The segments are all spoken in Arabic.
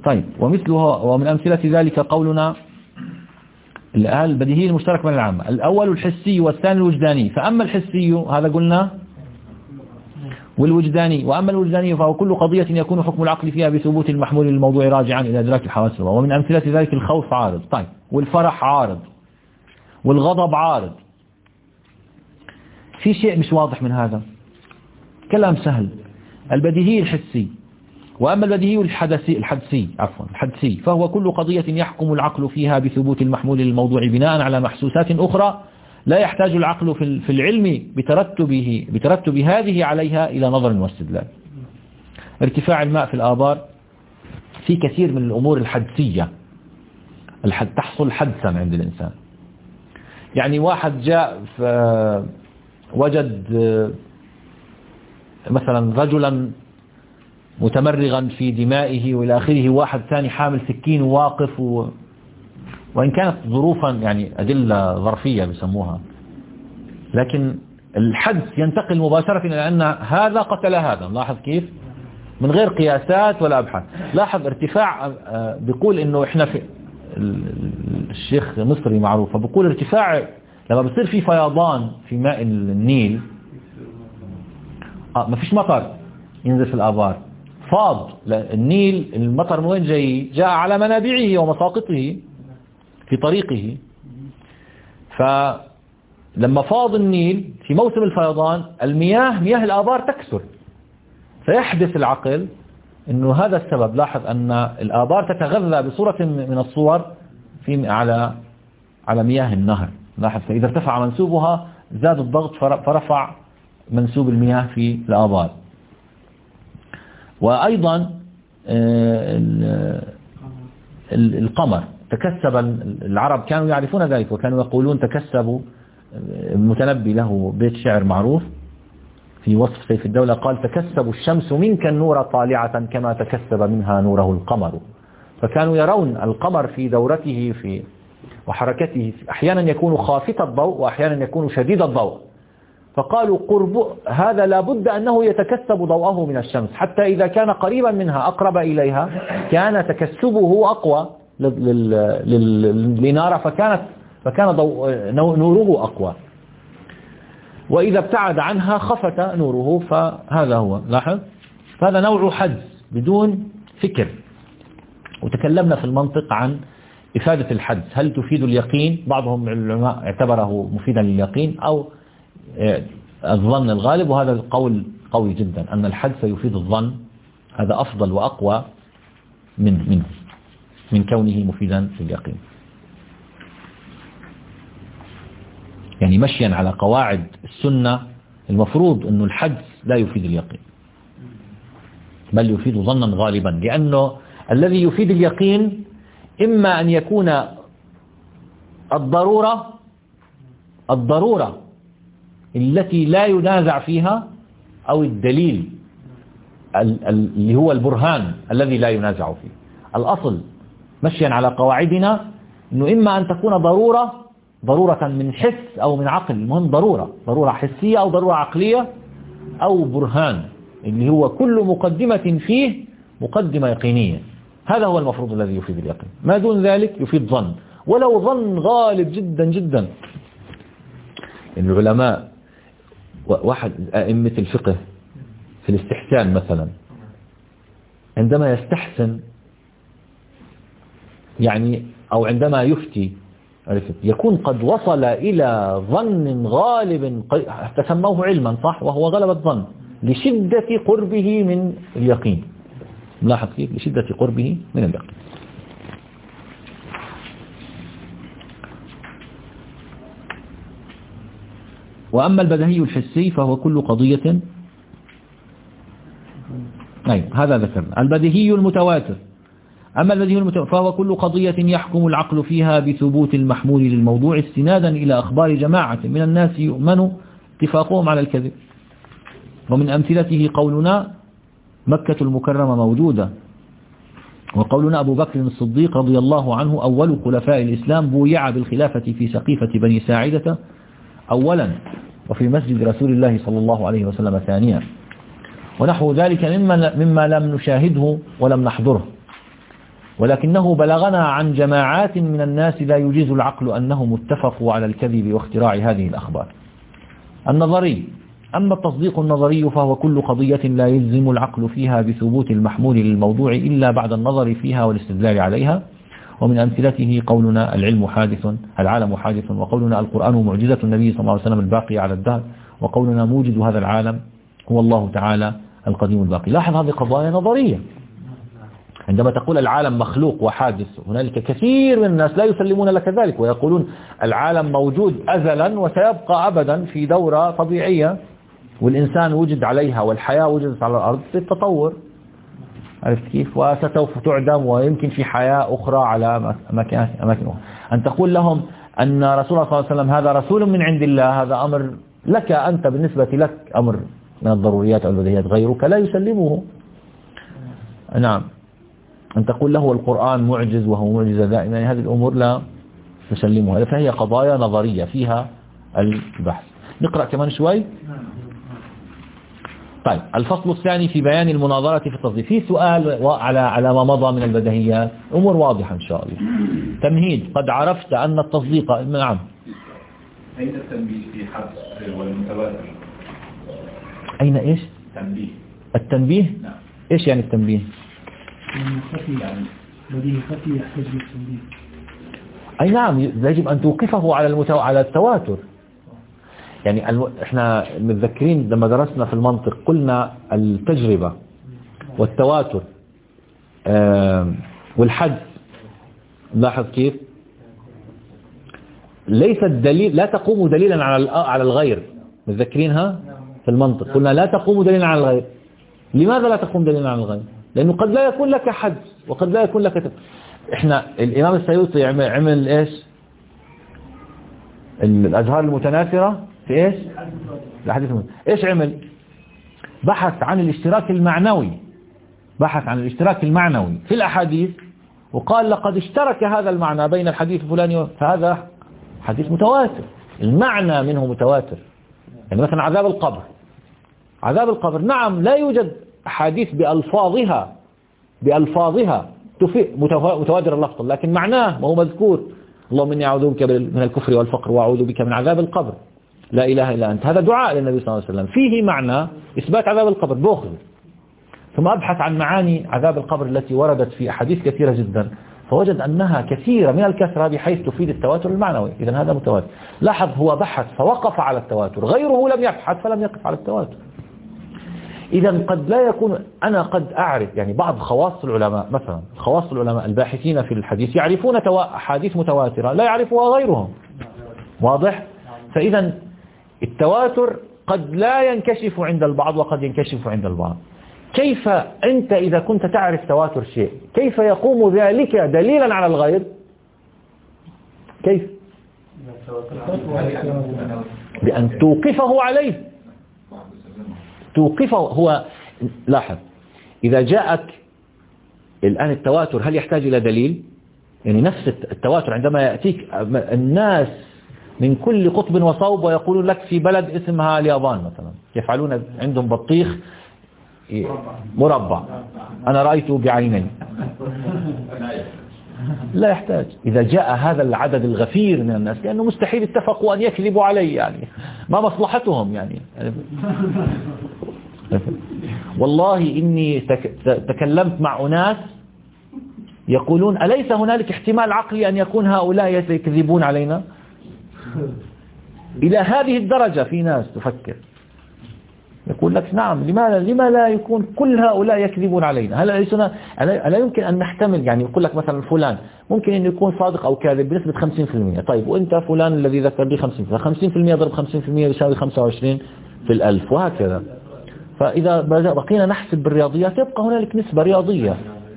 طيب ومثلها ومن أمثلة ذلك قولنا البديهي المشترك من العامة، الأول الحسي والثاني الوجداني. فأما الحسي هذا قلنا والوجداني، وأما الوجداني فهو كل قضية يكون حكم العقل فيها بثبوت المحمول للموضوع راجعا إلى إدراك الحواس. ومن أمثلة ذلك الخوف عارض، طيب، والفرح عارض، والغضب عارض. في شيء مش واضح من هذا كلام سهل. البديهي الحسي، وأما البديهي الحدسي فهو كل قضية يحكم العقل فيها بثبوت المحمول للموضوع بناء على محسوسات أخرى لا يحتاج العقل في العلم بترتب هذه عليها إلى نظر واستدلال. ارتفاع الماء في الآبار في كثير من الأمور الحدسية تحصل حدسا عند الإنسان. يعني واحد جاء وجد مثلا رجلا متمرغا في دمائه وإلى آخره، واحد ثاني حامل سكين وواقف وإن كانت ظروفا يعني أدلة ظرفية بيسموها، لكن الحدس ينتقل مباشرة إلى أن هذا قتل هذا. لاحظ كيف من غير قياسات ولا أبحاث. لاحظ ارتفاع، بيقول إنه إحنا في الشيخ مصري معروف، بيقول ارتفاع لما بصير في فيضان في ماء النيل، ما فيش مطر ينزل في الآبار، فاض النيل. المطر من وين جاء على منابعه ومساقطه في طريقه. فلما فاض النيل في موسم الفيضان مياه الآبار تكثر، فيحدث العقل انه هذا السبب. لاحظ ان الآبار تتغذى بصورة من الصور على مياه النهر. لاحظ فإذا ارتفع منسوبها زاد الضغط فرفع منسوب المياه في الآبار. وأيضا القمر تكسب، العرب كانوا يعرفون ذلك وكانوا يقولون تكسبوا. المتنبي له بيت شعر معروف في وصف سيف الدولة، قال: تكسب الشمس منك النور طالعة كما تكسب منها نوره القمر. فكانوا يرون القمر في دورته وحركته أحيانا يكون خافت الضوء وأحيانا يكون شديد الضوء، فقالوا قرب هذا لابد أنه يتكسب ضوءه من الشمس، حتى إذا كان قريبا منها أقرب إليها كان تكسبه أقوى لنار، فكان نوره أقوى، وإذا ابتعد عنها خفت نوره. فهذا هو. لاحظ هذا نوع حدس بدون فكر. وتكلمنا في المنطق عن إفادة الحدس، هل تفيد اليقين؟ بعضهم العلماء اعتبره مفيدا لليقين أو الظن الغالب، وهذا القول قوي جدا أن الحدس يفيد الظن، هذا أفضل وأقوى من كونه مفيدا لليقين. يعني مشيا على قواعد السنة المفروض أن الحدس لا يفيد اليقين بل يفيد ظنا غالبا، لأنه الذي يفيد اليقين إما أن يكون الضرورة التي لا ينازع فيها، أو الدليل اللي هو البرهان الذي لا ينازع فيه. الأصل مشيا على قواعدنا أنه إما أن تكون ضرورة من حس أو من عقل، المهم ضرورة حسية أو ضرورة عقلية، أو برهان اللي هو كل مقدمة فيه مقدمة يقينية. هذا هو المفروض الذي يفيد اليقين. ما دون ذلك يفيد ظن، ولو ظن غالب جدا جدا. العلماء واحد أئمة الفقه في الاستحسان مثلا، عندما يستحسن يعني أو عندما يفتي يكون قد وصل إلى ظن غالب تسموه علما، صح، وهو غلب الظن لشدة قربه من اليقين. لاحظ كيف؟ لشدة قربه من اليقين. وأما البديهي الحسي فهو كل قضية، هذا ذكرنا. البديهي المتواتر، أما البديهي فهو كل قضية يحكم العقل فيها بثبوت المحمول للموضوع استنادا إلى أخبار جماعة من الناس يؤمن اتفاقهم على الكذب. ومن أمثلته قولنا مكة المكرمة موجودة، وقولنا أبو بكر الصديق رضي الله عنه أول خلفاء الإسلام بويع بالخلافة في سقيفة بني ساعدة أولا، وفي مسجد رسول الله صلى الله عليه وسلم ثانيا، ونحو ذلك مما لم نشاهده ولم نحضره. ولكنه بلغنا عن جماعات من الناس لا يجيز العقل أنهم اتفقوا على الكذب واختراع هذه الأخبار. النظري: أما التصديق النظري فهو كل قضية لا يلزم العقل فيها بثبوت المحمول للموضوع إلا بعد النظر فيها والاستدلال عليها. ومن أمثلته قولنا العلم حادث، العالم حادث، وقولنا القرآن معجزة النبي صلى الله عليه وسلم الباقية على الدهر، وقولنا موجد هذا العالم هو الله تعالى القديم الباقي. لاحظ هذه قضايا نظرية. عندما تقول العالم مخلوق وحادث، هنالك كثير من الناس لا يسلمون لك ذلك ويقولون العالم موجود أزلا وسيبقى أبدا في دورة طبيعية، والإنسان وجد عليها والحياة وجدت على الأرض في التطور، عرفت كيف؟ وستوف تعدم ويمكن في حياة أخرى على أماكن أخرى. أن تقول لهم أن رسول الله صلى الله عليه وسلم هذا رسول من عند الله، هذا أمر لك أنت، بالنسبة لك أمر من الضروريات أو البديهيات، غيرك لا يسلمه. نعم. أن تقول له القرآن معجز وهو معجزة دائما، يعني هذه الأمور لا تسلمها، فهي قضايا نظرية فيها البحث. نقرأ كمان شوي. طيب، الفصل الثاني في بيان المناظرة في التصديق. في سؤال على ما مضى من البديهيات، أمور واضحة إن شاء الله. تمهيد: قد عرفت أن التصديق. نعم. أين التنبيه في حدث والمتواتر؟ أين إيش؟ تنبيه. التنبيه؟ نعم. إيش يعني التنبيه؟ يعني بديه خفي يحتاج للتنبيه. أي نعم، يجب أن توقفه على التواتر. يعني احنا متذكرين لما درسنا في المنطق قلنا التجربة والتواتر والحدس، لاحظ كيف ليس الدليل، لا تقوم دليلا على الغير. متذكرينها في المنطق قلنا لا تقوم دليلا على الغير. لماذا لا تقوم دليلا على الغير؟ لأنه قد لا يكون لك حدس وقد لا يكون لك احنا الإمام السيوطي عمل ايش؟ الأزهار المتناثرة في ايش؟ الأحاديث ايش عمل؟ بحث عن الاشتراك المعنوي، بحث عن الاشتراك المعنوي في الأحاديث، وقال لقد اشترك هذا المعنى بين الحديث الفلاني، فهذا حديث متواتر، المعنى منه متواتر. يعني مثلا عذاب القبر، عذاب القبر نعم لا يوجد أحاديث بألفاظها متواتر اللفظ، لكن معناه ما هو مذكور. اللهم إني أعوذ بك من الكفر والفقر وأعوذ بك من عذاب القبر، لا إله إلا أنت. هذا دعاء للنبي صلى الله عليه وسلم فيه معنى إثبات عذاب القبر بأخذ. ثم أبحث عن معاني عذاب القبر التي وردت في أحاديث كثيرة جدا، فوجد أنها كثيرة من الكثرة بحيث تفيد التواتر المعنوي. إذن هذا متواتر. لاحظ هو بحث فوقف على التواتر، غيره لم يبحث فلم يقف على التواتر. إذن قد لا يكون، أنا قد أعرف يعني بعض خواص العلماء، مثلا خواص العلماء الباحثين في الحديث يعرفون أحاديث متواترة لا يعرفها غيرهم، واضح؟ فإذا التواتر قد لا ينكشف عند البعض وقد ينكشف عند البعض. كيف أنت إذا كنت تعرف تواتر شيء، كيف يقوم ذلك دليلا على الغير؟ كيف؟ بأن توقفه عليه، توقفه. هو لاحظ إذا جاءك الآن التواتر هل يحتاج إلى دليل؟ يعني نفس التواتر عندما يأتيك الناس من كل قطب وصوب ويقولون لك في بلد اسمها اليابان مثلا يفعلون عندهم بطيخ مربع، أنا رأيته بعيني، لا يحتاج. إذا جاء هذا العدد الغفير من الناس، لأنه مستحيل اتفقوا أن يكذبوا علي، يعني ما مصلحتهم يعني. والله إني تكلمت مع أناس يقولون أليس هنالك احتمال عقلي أن يكون هؤلاء يكذبون علينا؟ إلى هذه الدرجة في ناس تفكر، يقول لك نعم لما لا يكون كل هؤلاء يكذبون علينا؟ ألا يمكن أن نحتمل، يعني يقول لك مثلا فلان ممكن أن يكون صادق أو كاذب بنسبة 50%. طيب وأنت فلان الذي ذكر لي 50%، 50% ضرب 50% يساوي 25 في الألف وهكذا. فإذا بقينا نحسب بالرياضيات يبقى هنالك نسبة رياضية.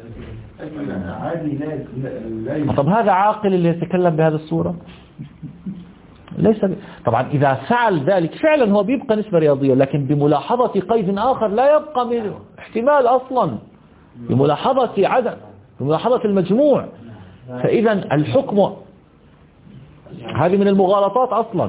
طب هذا عاقل اللي يتكلم بهذه الصورة؟ ليس طبعا إذا فعل ذلك فعلا هو بيبقى نسبة رياضية، لكن بملاحظة قيد آخر لا يبقى من احتمال أصلا، بملاحظة عدم، بملاحظة المجموع. فإذا الحكم هذه من المغالطات أصلا.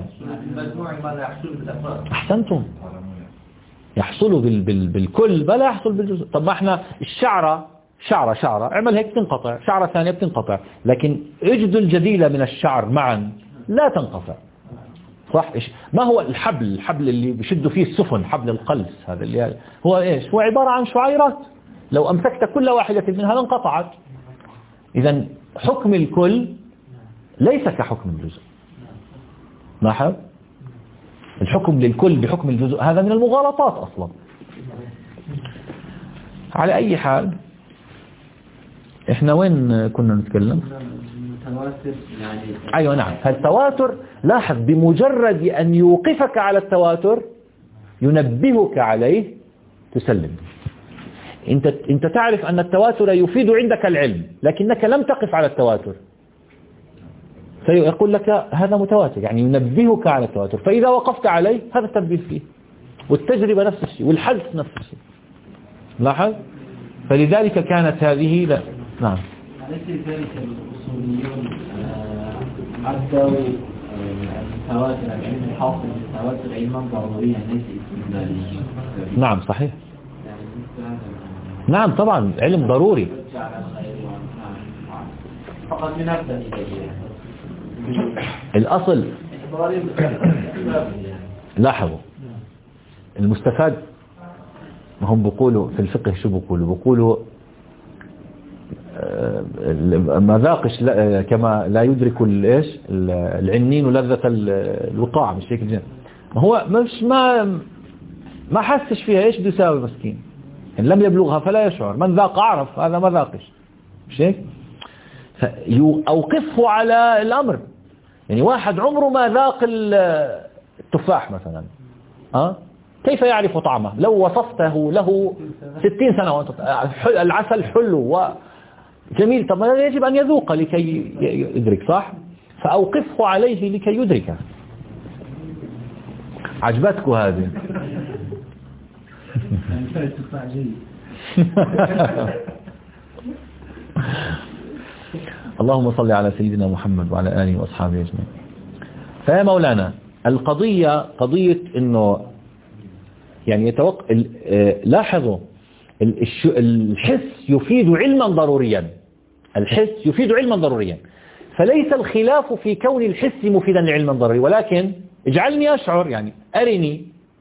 أحسنتم، يحصل بالكل بلا يحصل بالجزء. طب ما احنا الشعرة شعرة اعمل هيك تنقطع، شعرة ثانية بتنقطع، لكن اجد الجديلة من الشعر معا لا تنقطع. صح؟ ما هو الحبل اللي بشدوا فيه السفن، حبل القلس هذا اللي هو ايش؟ هو عبارة عن شعيرات، لو أمسكت كل واحدة منها لانقطعت. إذا حكم الكل ليس كحكم الجزء. لاحظ؟ الحكم للكل بحكم الجزء هذا من المغالطات أصلا. على أي حال إحنا وين كنا نتكلم؟ أيوة نعم، فالتواتر لاحظ بمجرد أن يوقفك على التواتر ينبهك عليه تسلم. أنت تعرف أن التواتر يفيد عندك العلم، لكنك لم تقف على التواتر، فيقول لك هذا متواتر، يعني ينبهك على التواتر، فإذا وقفت عليه هذا التنبيه فيه. والتجربة نفس الشيء، والحدث نفس الشيء. لاحظ؟ فلذلك كانت هذه لا. نعم. أليس ذلك الأصوليون عدوا التواتر العلم الحاصل بالتواتر علما ضروريا ليس استدلاليا؟ نعم صحيح. نعم طبعا علم ضروري. فقط لنبدأ الأصل لاحظوا المستفاد، هم بيقولوا في الفقه شو بيقولوا مذاقش كما لا يدرك ايش العنين لذة الوقاع، مش هيك الجنة. هو مش ما حسش فيها، ايش بده يساوي مسكين؟ إن لم يبلغها فلا يشعر، من ذاق عرف، هذا ما ذاقش، مش هيك؟ أوقفه على الأمر. يعني واحد عمره ما ذاق التفاح مثلا، كيف يعرف طعمه؟ لو وصفته له 60 سنة العسل حلو وجميل، طب يجب أن يذوق لكي يدرك، صح؟ فأوقفه عليه لكي يدركه. عجبتك هذه؟ التفاح جيد. اللهم صل على سيدنا محمد وعلى آله وأصحابه أجمعين. فيا مولانا القضية قضية إنه يعني لاحظوا الحس يفيد علما ضروريا، الحس يفيد علما ضروريا، فليس الخلاف في كون الحس مفيدا لعلم ضروري، ولكن اجعلني أشعر، يعني أرني،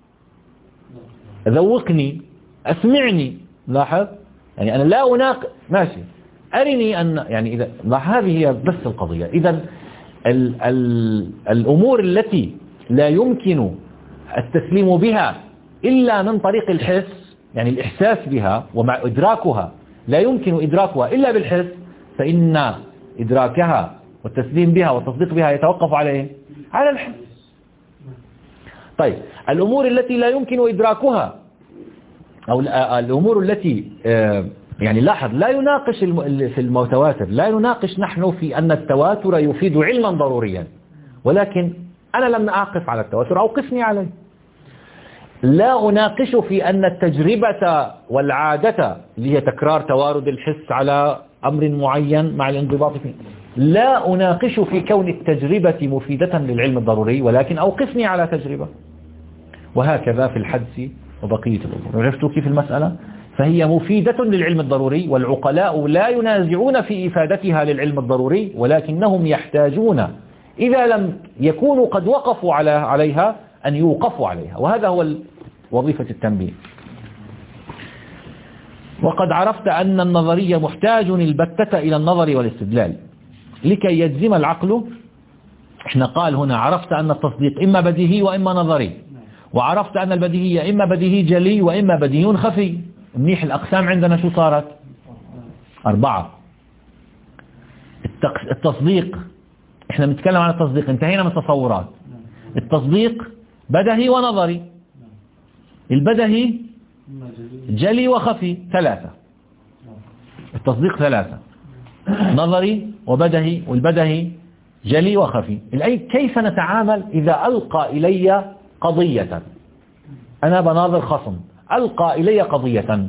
ذوقني، أسمعني. لاحظ يعني أنا لا أناقش، ماشي، أرني أن يعني إذا هذه هي بس القضية. إذا الأمور التي لا يمكن التسليم بها إلا من طريق الحس، يعني الإحساس بها ومع إدراكها لا يمكن إدراكها إلا بالحس، فإن إدراكها والتسليم بها والتصديق بها يتوقف على الحس. طيب الأمور التي لا يمكن إدراكها أو الأمور التي يعني لاحظ لا يناقش في المتواتر، لا يناقش نحن في أن التواتر يفيد علما ضروريا، ولكن أنا لم أقف على التواتر، أوقفني عليه. لا أناقش في أن التجربة والعادة اللي هي تكرار توارد الحس على أمر معين مع الانضباط فيه، لا أناقش في كون التجربة مفيدة للعلم الضروري، ولكن أوقفني على تجربة. وهكذا في الحدس وبقية الأمور. عرفتوا كيف المسألة؟ فهي مفيدة للعلم الضروري، والعقلاء لا ينازعون في إفادتها للعلم الضروري، ولكنهم يحتاجون إذا لم يكونوا قد وقفوا عليها أن يوقفوا عليها، وهذا هو وظيفة التنبيه. وقد عرفت أن النظرية محتاج البتة إلى النظر والاستدلال لكي يجزم العقل. احنا قال هنا عرفت أن التصديق إما بديهي وإما نظري، وعرفت أن البديهية إما بديهي جلي وإما بديهي خفي. منيح، الأقسام عندنا شو صارت؟ 4. التصديق، احنا بنتكلم عن التصديق، انتهينا من التصورات. التصديق بديهي ونظري، البديهي جلي وخفي. 3. التصديق 3، نظري وبديهي، والبديهي جلي وخفي. كيف نتعامل إذا ألقى إلي قضية؟ أنا بناظر خصم ألقى إلي قضية،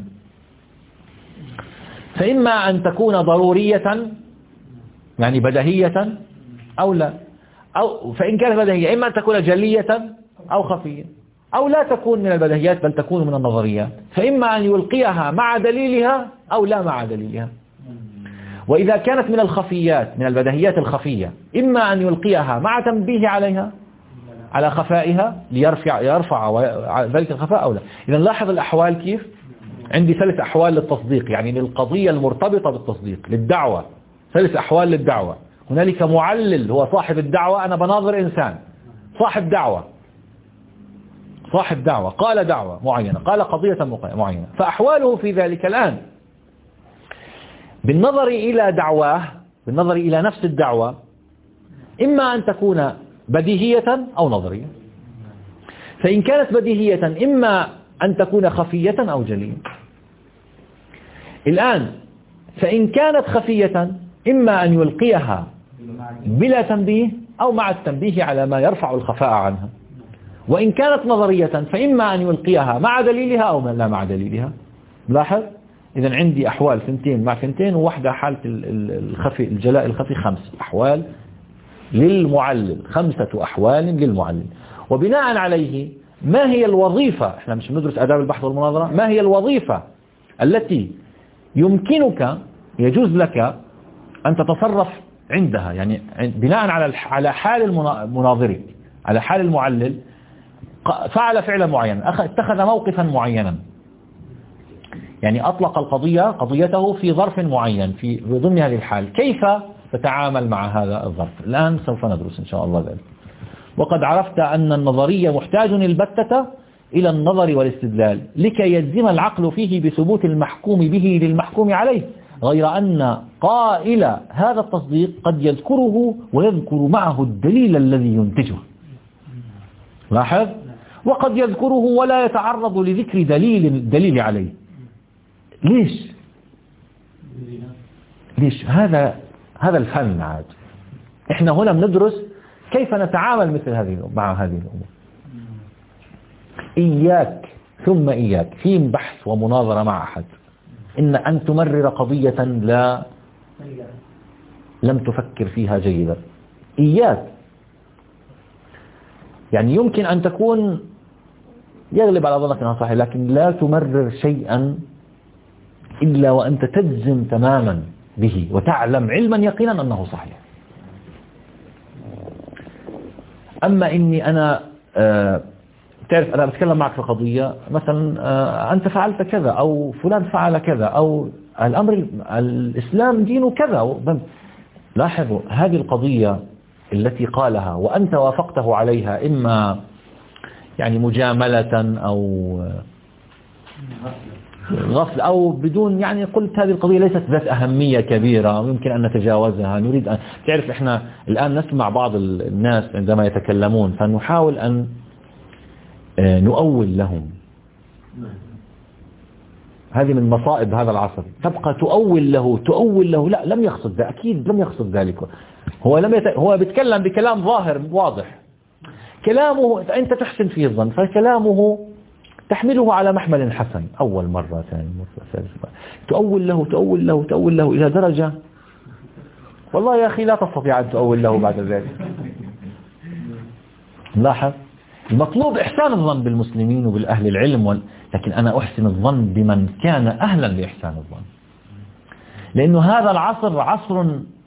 فإما أن تكون ضرورية يعني بديهية أو لا، أو فإن كانت بديهية إما أن تكون جلية أو خفية. أو لا تكون من البديهيات بل تكون من النظريات، فإما أن يلقيها مع دليلها أو لا مع دليلها. وإذا كانت من الخفيات، من البديهيات الخفية، إما أن يلقيها مع تنبيه عليها على خفائها ليرفع ذلك الخفاء أو لا. إذا لاحظ الأحوال كيف؟ عندي 3 أحوال للتصديق، يعني للقضية المرتبطة بالتصديق، للدعوة 3 أحوال للدعوة. هنالك معلل هو صاحب الدعوة، أنا بناظر إنسان صاحب دعوة قال دعوة معينة، قال قضية معينة، فأحواله في ذلك الآن بالنظر إلى دعواه، بالنظر إلى نفس الدعوة، إما أن تكون بديهية أو نظرية. فإن كانت بديهية إما أن تكون خفية أو جلية. الآن فإن كانت خفية إما أن يلقيها بلا تنبيه أو مع التنبيه على ما يرفع الخفاء عنها. وإن كانت نظرية فإما أن يلقيها مع دليلها أو لا مع دليلها. لاحظ إذن عندي أحوال 2 مع 2 وواحدة حالة الخفي، الجلاء الخفي 5 أحوال للمعلل، 5 أحوال للمعلل. وبناء عليه ما هي الوظيفة، احنا مش بندرس آداب البحث والمناظرة، ما هي الوظيفة التي يمكنك يجوز لك أن تتصرف عندها، يعني بناء على حال المناظرك، على حال المعلل، فعل فعلا معينا، اتخذ موقفا معينا، يعني أطلق قضيته في ظرف معين في ضمن هذه الحال، كيف تتعامل مع هذا الظرف؟ الآن سوف ندرس إن شاء الله ذلك. وقد عرفت أن النظرية محتاج البتة إلى النظر والاستدلال لكي يجزم العقل فيه بثبوت المحكوم به للمحكوم عليه، غير أن قائل هذا التصديق قد يذكره ويذكر معه الدليل الذي ينتجه. لاحظ، وقد يذكره ولا يتعرض لذكر دليل عليه. ليش هذا الفن عاد. احنا هنا بندرس كيف نتعامل مع هذه الأمور. إياك ثم إياك في بحث ومناظرة مع أحد إن أن تمرر قضية لم تفكر فيها جيدا. إياك، يعني يمكن أن تكون يغلب على ظنك أنها صحيح، لكن لا تمرر شيئا إلا وأنت تجزم تماما به وتعلم علما يقينا أنه صحيح. أما إني أنا تعرف أنا بتكلم معك في قضية مثلا أنت فعلت كذا أو فلان فعل كذا أو الأمر الإسلام دين كذا. لاحظوا هذه القضية التي قالها وأنت وافقته عليها، إما يعني مجاملة أو غفل أو بدون، يعني قلت هذه القضية ليست ذات أهمية كبيرة يمكن أن نتجاوزها، نريد أن تعرف إحنا الآن نسمع بعض الناس عندما يتكلمون فنحاول أن نؤول لهم. هذه من مصائب هذا العصر، تبقى تؤول له لا لم يقصد ذلك، أكيد لم يقصد ذلك، هو بيتكلم بكلام ظاهر واضح، كلامه أنت تحسن فيه الظن، فكلامه تحمله على محمل حسن أول مرة ثاني مرة ثالث مرة، تؤول له إلى درجة والله يا أخي لا تستطيع أن تؤول له بعد ذلك. لاحظ المطلوب إحسان الظن بالمسلمين وبالأهل العلم، لكن أنا أحسن الظن بمن كان أهلا لإحسان الظن، لأنه هذا العصر عصر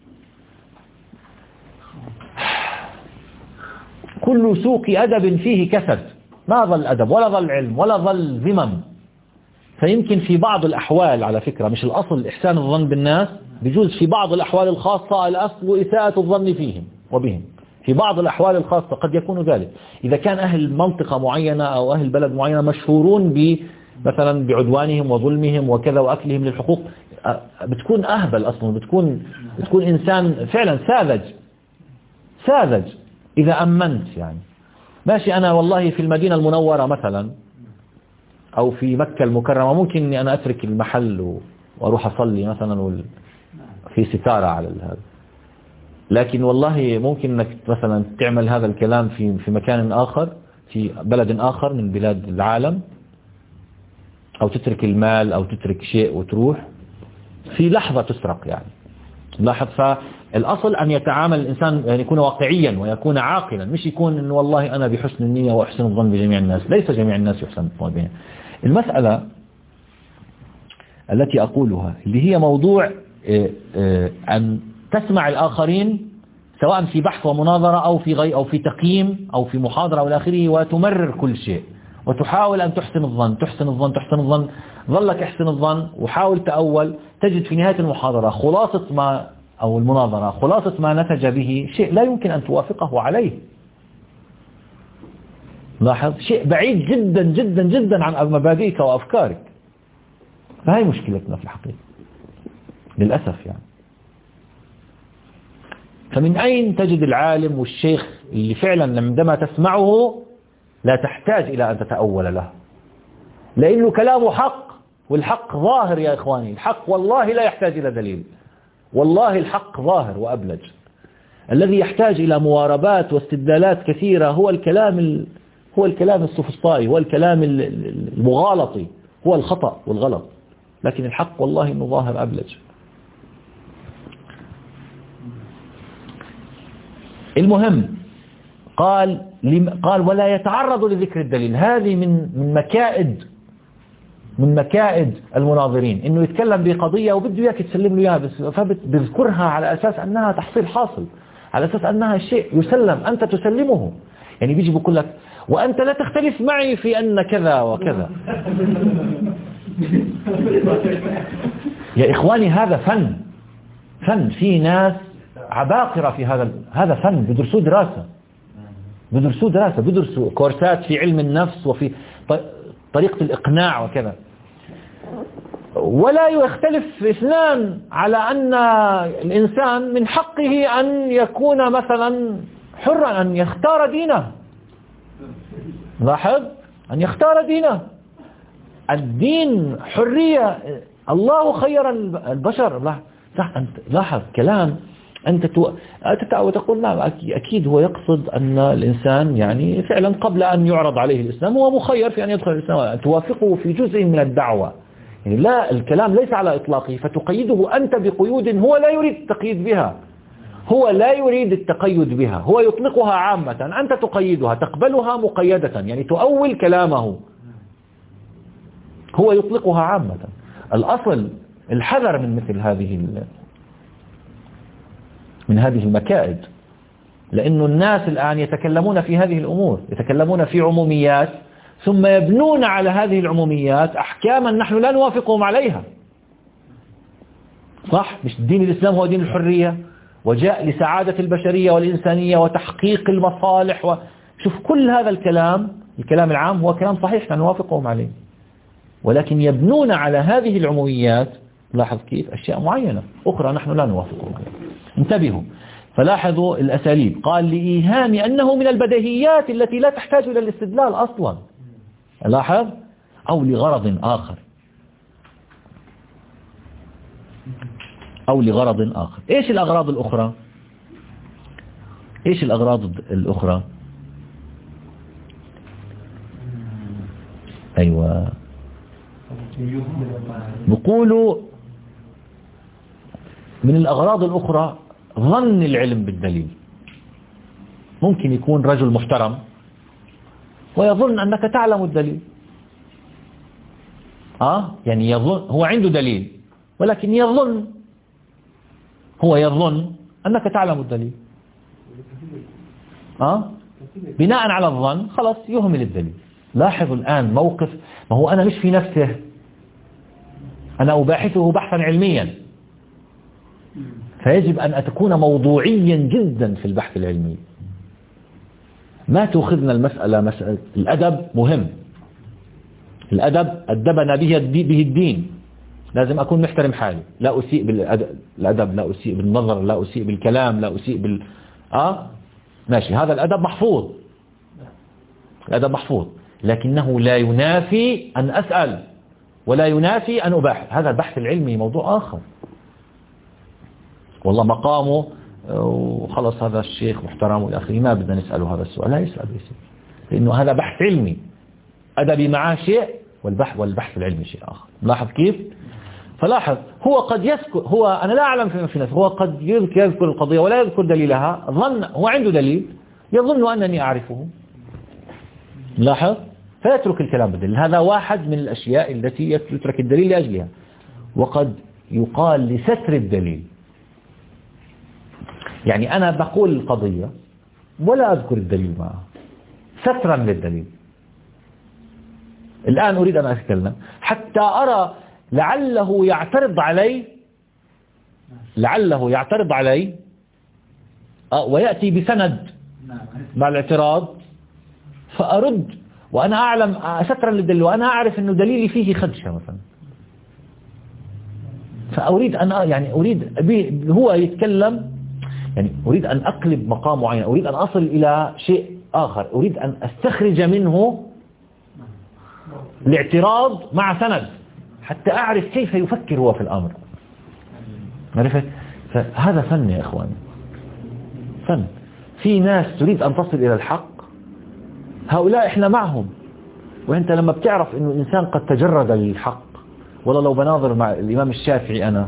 كل سوق أدب فيه كسد، ما ظل أدب ولا ظل علم ولا ظل ذمم. فيمكن في بعض الأحوال على فكرة مش الأصل إحسان الظن بالناس، بجوز في بعض الأحوال الخاصة الأصل إساءة الظن فيهم وبهم، في بعض الأحوال الخاصة قد يكون ذلك. إذا كان أهل منطقة معينة أو أهل بلد معينة مشهورون مثلا بعدوانهم وظلمهم وكذا وأكلهم للحقوق، بتكون أهبل أصلا، بتكون إنسان فعلا ساذج إذا أمنت. يعني ماشي أنا والله في المدينة المنورة مثلا أو في مكة المكرمة ممكن أني أنا أترك المحل وأروح أصلي مثلا في ستارة على هذا، لكن والله ممكن أنك مثلا تعمل هذا الكلام في مكان آخر في بلد آخر من بلاد العالم، أو تترك المال أو تترك شيء وتروح في لحظة تسرق يعني. لاحظ، فالأصل أن يتعامل الإنسان يعني يكون واقعيا ويكون عاقلا، مش يكون إنه والله أنا بحسن النية وأحسن الظن بجميع الناس. ليس جميع الناس يحسن الظن بهم. المسألة التي أقولها اللي هي موضوع أن تسمع الآخرين سواء في بحث ومناظرة أو في تقييم أو في محاضرة والى آخره، وتمرر كل شيء وتحاول أن تحسن الظن. ظلك احسن الظن وحاول تأول، تجد في نهاية المحاضرة خلاصة ما أو المناظرة خلاصة ما نتج به شيء لا يمكن أن توافقه عليه. لاحظ، شيء بعيد جدا جدا جدا عن مبادئك وأفكارك. فهي مشكلتنا في الحقيقة للأسف يعني. فمن أين تجد العالم والشيخ اللي فعلا عندما تسمعه لا تحتاج إلى أن تتأول له، لأنه كلامه حق، والحق ظاهر يا إخواني. الحق والله لا يحتاج إلى دليل، والله الحق ظاهر وأبلج. الذي يحتاج إلى مواربات واستدلالات كثيرة هو الكلام السفسطائي، هو الكلام المغالطي، هو الخطأ والغلط. لكن الحق والله إنه ظاهر أبلج. المهم قال ولا يتعرض لذكر الدليل. هذه من مكائد المناظرين، انه يتكلم بقضية وبده اياك تسلم له اياها، بس فبذكرها على اساس انها تحصيل حاصل، على اساس انها شيء يسلم، انت تسلمه. يعني بيجي بيقول لك وانت لا تختلف معي في ان كذا وكذا. يا اخواني هذا فن. في ناس عباقرة في هذا فن، بيدرسوا دراسة، بيدرسوا كورسات في علم النفس وفي طريقة الإقناع وكذا. ولا يختلف اثنان على أن الإنسان من حقه أن يكون مثلا حرا، أن يختار دينه. لاحظ، أن يختار دينه. الدين حرية، الله خير البشر. لاحظ كلام أنت تقول نعم أكيد هو يقصد أن الإنسان يعني فعلا قبل أن يعرض عليه الإسلام هو مخير في أن يدخل الإسلام، توافقه في جزء من الدعوة. يعني لا، الكلام ليس على إطلاقه، فتقيده أنت بقيود هو لا يريد التقييد بها، هو يطلقها عامة، أنت تقيدها، تقبلها مقيدة، يعني تؤول كلامه، هو يطلقها عامة. الأصل الحذر من مثل من هذه المكائد، لأن الناس الآن يتكلمون في هذه الأمور، يتكلمون في عموميات ثم يبنون على هذه العموميات أحكاما نحن لا نوافقهم عليها. صح؟ مش دين الإسلام هو دين الحرية وجاء لسعادة البشرية والإنسانية وتحقيق المصالح شوف كل هذا الكلام العام هو كلام صحيح نوافقهم عليه، ولكن يبنون على هذه العموميات. لاحظ كيف أشياء معينة أخرى نحن لا نوافقهم عليها. انتبهوا، فلاحظوا الأساليب. قال لإيهام أنه من البديهيات التي لا تحتاج إلى الاستدلال أصلا. لاحظ، أو لغرض آخر. إيش الأغراض الأخرى؟ أيوة، بقولوا من الأغراض الأخرى ظن العلم بالدليل. ممكن يكون رجل محترم ويظن أنك تعلم الدليل، يعني يظن هو عنده دليل، ولكن يظن أنك تعلم الدليل. بناء على الظن خلاص يهمل الدليل. لاحظوا الآن موقف، ما هو أنا مش في نفسه، أنا أباحثه بحثا علميا، فيجب أن أكون موضوعيا جدا في البحث العلمي. ما تأخذنا مسألة الأدب مهم، الأدب أدبنا به الدين، لازم أكون محترم حالي، لا أسيء بالأدب، لا أسيء بالنظر، لا أسيء بالكلام، لا أسيء ماشي، هذا الأدب محفوظ، لكنه لا ينافي أن أسأل ولا ينافي أن أباحث. هذا البحث العلمي موضوع آخر، والله مقامه وخلص هذا الشيخ محترم والآخرين ما بدنا نسأله هذا السؤال، لا يسأل، لأنه هذا بحث علمي، أدبي معاه شيء والبحث العلمي شيء آخر. لاحظ كيف؟ فلاحظ هو قد يذكر، أنا لا أعلم في نفسه، هو قد يذكر القضية ولا يذكر دليلها، هو عنده دليل يظن أنني أعرفه، لاحظ، فيترك الكلام بالدليل. هذا واحد من الأشياء التي يترك الدليل لأجلها. وقد يقال لستر الدليل، يعني أنا بقول القضية ولا أذكر الدليل معها سترا للدليل. الآن أريد أن أتكلم حتى أرى لعله يعترض علي ويأتي بسند مع الاعتراض، فأرد وأنا أعلم سترا للدليل، وأنا أعرف أنه دليلي فيه خدشة مثلا، فأريد أن هو يتكلم، يعني أريد أن أقلب مقام معين، أريد أن أصل إلى شيء آخر، أريد أن أستخرج منه الاعتراض مع سند حتى أعرف كيف يفكر هو في الأمر. عرفت؟ فهذا فن يا إخواني، فن. في ناس تريد أن تصل إلى الحق، هؤلاء إحنا معهم. وإنت لما بتعرف إنه الإنسان قد تجرد للحق، والله لو بناظر مع الإمام الشافعي أنا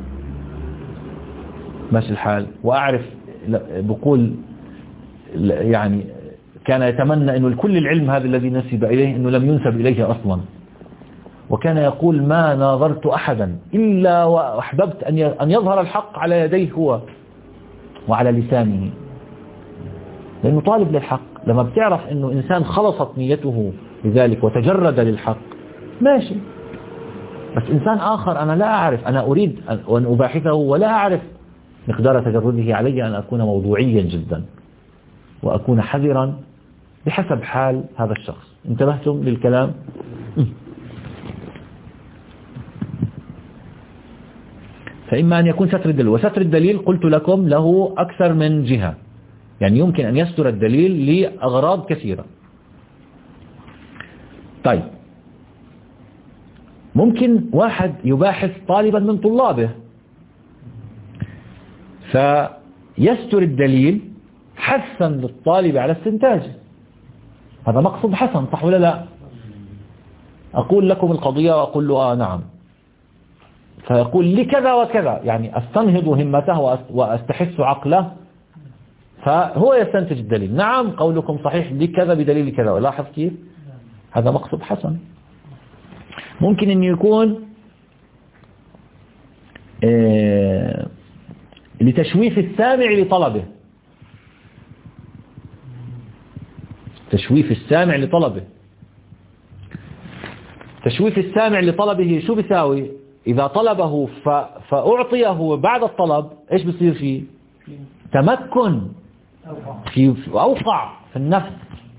ماشي الحال وأعرف بقول يعني كان يتمنى أنه كل العلم هذا الذي نسب إليه أنه لم ينسب إليه أصلا، وكان يقول ما ناظرت أحدا إلا وأحببت أن يظهر الحق على يديه هو وعلى لسانه، لأنه طالب للحق. لما بتعرف أنه إنسان خلصت نيته لذلك وتجرد للحق ماشي. بس إنسان آخر أنا لا أعرف، أنا أريد أن أباحثه ولا أعرف مقدار تجرده، علي أن أكون موضوعيا جدا وأكون حذرا بحسب حال هذا الشخص. انتبهتم للكلام؟ فإما أن يكون ستر الدليل، وستر الدليل قلت لكم له أكثر من جهة، يعني يمكن أن يستر الدليل لأغراض كثيرة. طيب، ممكن واحد يباحث طالبا من طلابه فيستر الدليل حثا للطالب على استنتاجه، هذا مقصد حسن، صح ولا لا؟ أقول لكم القضية وأقول له نعم، فيقول لي كذا وكذا، يعني أستنهض همته وأستحث عقله، فهو يستنتج الدليل. نعم قولكم صحيح، لي كذا بدليل كذا، ولاحظ كيف هذا مقصد حسن. ممكن أن يكون لتشويف السامع لطلبه، تشويف السامع لطلبه. تشويف السامع لطلبه شو بيساوي؟ إذا طلبه فأعطيه بعد الطلب إيش بيصير فيه؟ تمكن في أوقع في النفس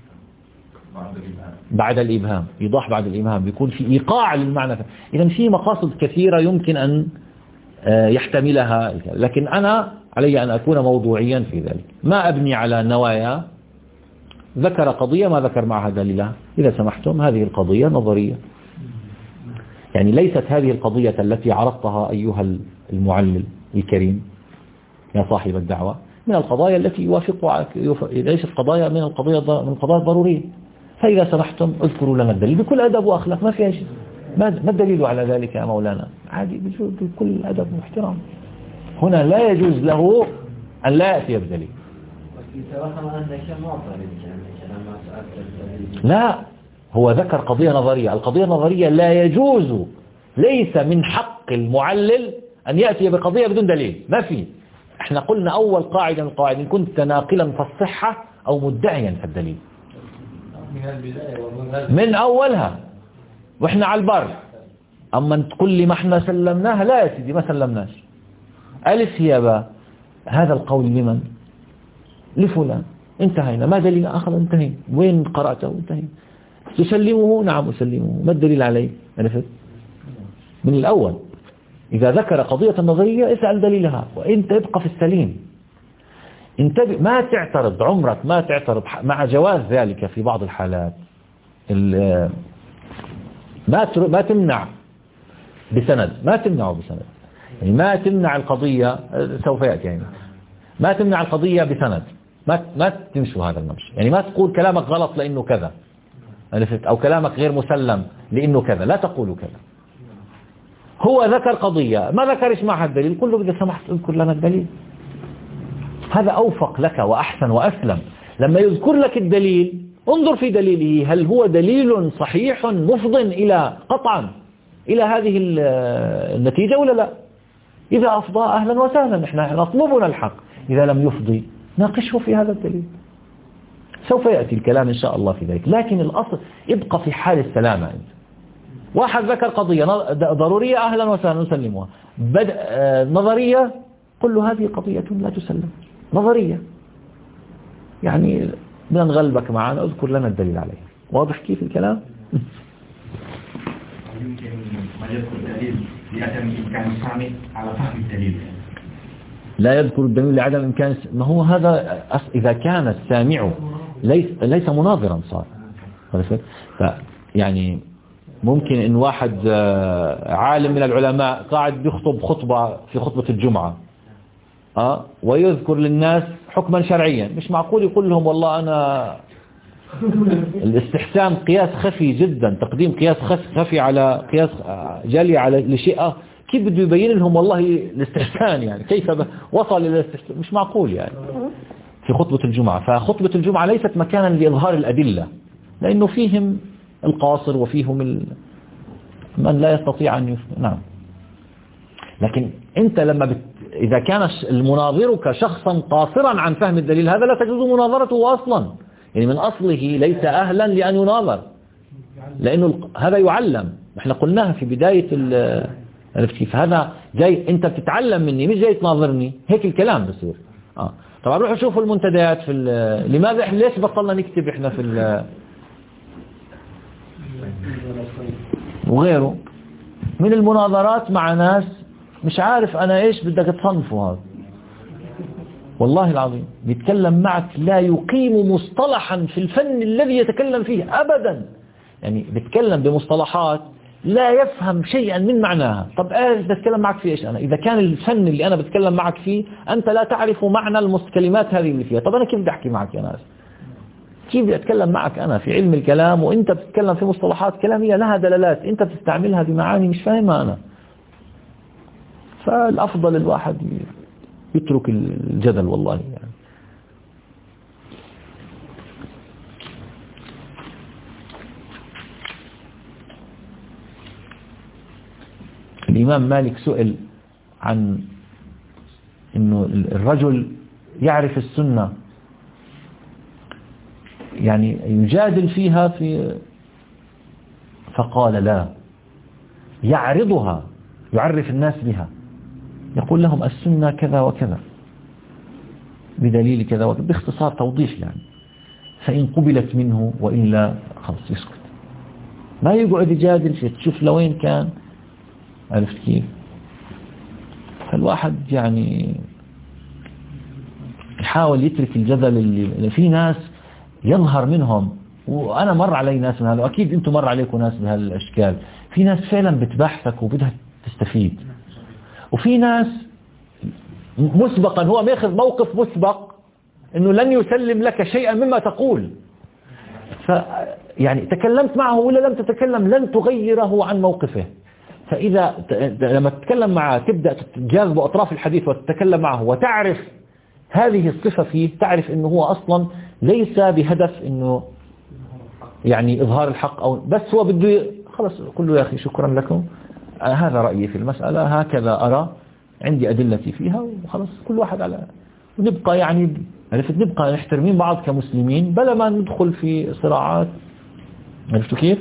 بعد الإبهام، إيضاح بعد الإبهام، بيكون في إيقاع للمعنى. إذن في مقاصد كثيرة يمكن أن يحتملها، لكن أنا علي أن أكون موضوعيا في ذلك، ما أبني على نوايا. ذكر قضية ما ذكر معها دليلها، إذا سمحتم هذه القضية نظرية، يعني ليست هذه القضية التي عرضتها أيها المعلل الكريم يا صاحب الدعوة من القضايا التي يوافقها، ليست قضايا من القضايا الضرورية. فإذا سمحتم اذكروا لنا الدليل بكل أدب وأخلاق، ما فيها شيء. ما الدليل على ذلك يا مولانا؟ عادي بكل أدب واحترام. هنا لا يجوز له أن لا يأتي بدليل. لا، هو ذكر قضية نظرية. القضية النظرية لا يجوز، ليس من حق المعلل أن يأتي بقضية بدون دليل، ما في. احنا قلنا أول قاعدة من القواعد إن كنت ناقلا في الصحة أو مدعيا في الدليل من أولها، وإحنا على البر. أما تقول لي ما احنا سلمناها، لا يا سيدي ما سلمناش. ألف هي باء، هذا القول لمن؟ لفلان، انتهينا. ما دليل آخر؟ انتهينا. وين قرأته؟ انتهينا. تسلمه؟ نعم أسلمه. ما الدليل عليه؟ عرفت؟ من الأول إذا ذكر قضية النظرية اسأل دليلها، وإنت ابقى في السليم. انتبه، ما تعترض، عمرك ما تعترض مع جواز ذلك في بعض الحالات. ما تمنع بسند، ما تمنعه بسند، يعني ما تمنع القضية، سوف يأتي يعني ما تمنع القضية بسند، ما تمشوا هذا الممشي، يعني ما تقول كلامك غلط لأنه كذا، أو كلامك غير مسلم لأنه كذا، لا تقولوا كذا. هو ذكر قضية ما ذكرش معها الدليل، قل له إذا سمحت اذكر لنا الدليل. هذا أوفق لك وأحسن وأسلم. لما يذكر لك الدليل انظر في دليله هل هو دليل صحيح مفض إلى قطعا إلى هذه النتيجة ولا لا. إذا أفضى أهلا وسهلا، نحن نطلبنا الحق. إذا لم يفضي ناقشه في هذا الدليل. سوف يأتي الكلام إن شاء الله في ذلك، لكن الأصل ابقى في حال السلامة. أنت واحد ذكر قضية ضرورية أهلا وسهلا نسلمها، نظرية قل له هذه قضية لا تسلم، نظرية يعني بدنا نغلبك معنا اذكر لنا الدليل عليها. واضح كيف الكلام؟ يمكن ما يذكر الدليل لعدم إمكان السامع على فهم الدليل. لا يذكر الدليل لعدم إمكان، ما هو هذا إذا كان السامع ليس مناظرا صار. يعني ممكن إن واحد عالم من العلماء قاعد بيخطب خطبة في خطبة الجمعة ويذكر للناس حكما شرعيا، مش معقول يقول لهم والله أنا الاستحسان قياس خفي جدا، تقديم قياس خفي على قياس جلي على لشيء، كيف بده يبين لهم والله الاستحسان يعني كيف وصل إلى الاستحسان؟ مش معقول يعني في خطبة الجمعة. فخطبة الجمعة ليست مكانا لإظهار الأدلة، لأنه فيهم القاصر وفيهم من لا يستطيع أن نعم. لكن أنت لما إذا كان المناظرك شخصا قاصرا عن فهم الدليل هذا لا تجوز مناظرته أصلا، يعني من أصله ليس أهلا لأن يناظر، لأنه هذا يعلم. احنا قلناها في بداية عرفت كيف؟ هذا جاي أنت بتتعلم مني مش جاي تناظرني، هيك الكلام بصير. طبعا روحوا شوفوا المنتديات في لماذا ليش بطلنا نكتب احنا في وغيره من المناظرات مع ناس مش عارف أنا إيش بدك تصنفه. هذا والله العظيم يتكلم معك لا يقيم مصطلحا في الفن الذي يتكلم فيه أبدا، يعني بيتكلم بمصطلحات لا يفهم شيئا من معناها. طب بتكلم معك في إيش أنا؟ إذا كان الفن اللي أنا بتكلم معك فيه أنت لا تعرف معنى الكلمات هذه اللي فيها، طب أنا كيف بدي أحكي معك يا ناس؟ كيف بدي أتكلم معك أنا في علم الكلام وأنت بتتكلم في مصطلحات كلامية لها دلالات أنت بتستعملها بمعاني مش فاهمها أنا؟ فالأفضل الواحد يترك الجدل والله يعني. الإمام مالك سئل عن إنه الرجل يعرف السنة يعني يجادل فيها فقال لا، يعرضها يعرف الناس بها، يقول لهم السنة كذا وكذا بدليل كذا وكذا باختصار توضيح يعني، فإن قبلت منه وإلا خلص يسكت، ما يقعد يجادل فيه. تشوف لوين كان، عرفت كيف؟ فالواحد يعني يحاول يترك الجدل اللي في ناس يظهر منهم، وأنا مر علي ناس من هذا، وأكيد أنتم مر عليكم ناس بهالأشكال. في ناس فعلا بتبحثك وبدها تستفيد، وفي ناس مسبقا هو ماخذ موقف مسبق انه لن يسلم لك شيئا مما تقول، يعني تكلمت معه ولا لم تتكلم لن تغيره عن موقفه. فإذا لما تتكلم معه تبدأ تجاذب أطراف الحديث وتتكلم معه وتعرف هذه الصفة فيه، تعرف انه هو اصلا ليس بهدف انه يعني اظهار الحق، او بس هو بده خلص قل له يا اخي شكرا لكم هذا رأيي في المسألة، هكذا أرى، عندي أدلتي فيها، وخلص كل واحد على، ونبقى يعني عرفت نبقى نحترمين بعض كمسلمين بلا ما ندخل في صراعات. عرفتوا كيف؟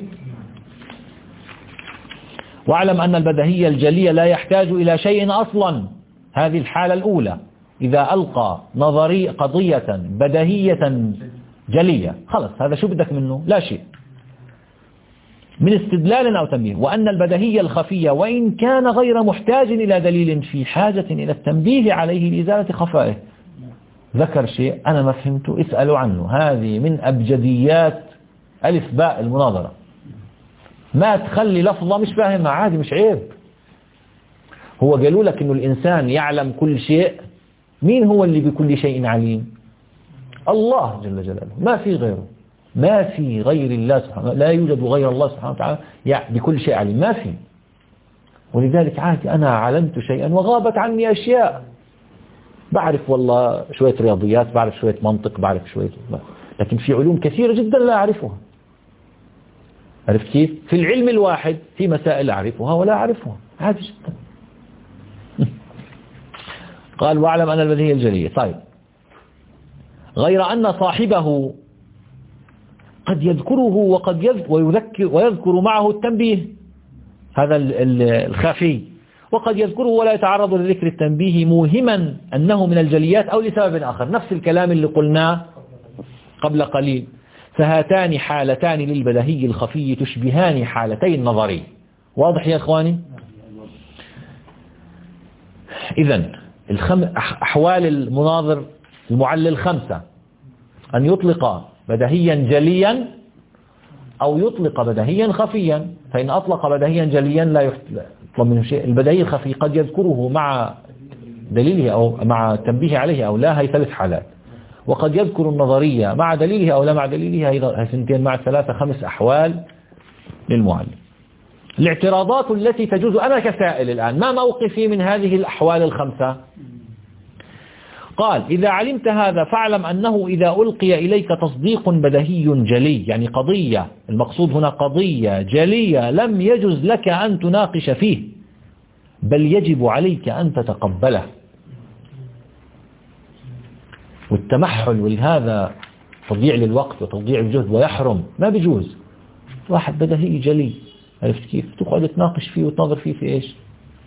واعلم أن البديهية الجلية لا يحتاج إلى شيء أصلا. هذه الحالة الأولى، إذا ألقى نظري قضية بديهية جلية خلص هذا شو بدك منه؟ لا شيء من استدلال أو تنبيه. وأن البديهية الخفية وإن كان غير محتاج إلى دليل في حاجة إلى التنبيه عليه لإزالة خفائه. ذكر شيء أنا ما فهمته اسألوا عنه، هذه من أبجديات ألف باء المناظرة. ما تخلي لفظة مش فاهمها عادي، مش عيب. هو قالوا لك إنه الإنسان يعلم كل شيء، مين هو اللي بكل شيء عليم؟ الله جل جلاله، ما في غيره، ما في غير الله سبحانه، لا يوجد غير الله سبحانه وتعالى بكل شيء عليم، ما في. ولذلك عادي أنا علمت شيئا وغابت عني أشياء، بعرف والله شوية رياضيات، بعرف شوية منطق، بعرف شوية، لكن في علوم كثيرة جدا لا أعرفها. عرفت كيف؟ في العلم الواحد في مسائل أعرفها ولا أعرفها، عادي جدا. قال واعلم أن البديهية الجلية. طيب، غير أن صاحبه قد يذكره وقد يذكر ويذكر معه التنبيه، هذا الخفي، وقد يذكره ولا يتعرض لذكر التنبيه موهما أنه من الجليات أو لسبب آخر، نفس الكلام اللي قلناه قبل قليل. فهاتان حالتان للبديهي الخفي تشبهان حالتي النظري. واضح يا إخواني؟ إذن أحوال المناظر المعلل 5: أن يطلق بديهيا جليا أو يطلق بديهيا خفيا. فإن أطلق بديهيا جليا لا يطلب منه شيء. البديهي الخفي قد يذكره مع دليله أو مع التنبيه عليه أو لا، هي 3 حالات. وقد يذكر النظرية مع دليله أو لا مع دليله، هي 2 مع 3، 5 أحوال للمعلم. الاعتراضات التي تجوز، أنا كسائل الآن ما موقفي من هذه الأحوال ال5؟ قال: إذا علمت هذا فاعلم أنه إذا ألقي إليك تصديق بديهي جلي، يعني قضية، المقصود هنا قضية جلية، لم يجز لك أن تناقش فيه، بل يجب عليك أن تتقبله. والتمحل ولهذا تضييع للوقت وتضييع الجهد ويحرم، ما بيجوز. واحد بديهي جلي، عرفت كيف؟ تقعد تناقش فيه وتنظر فيه في إيش؟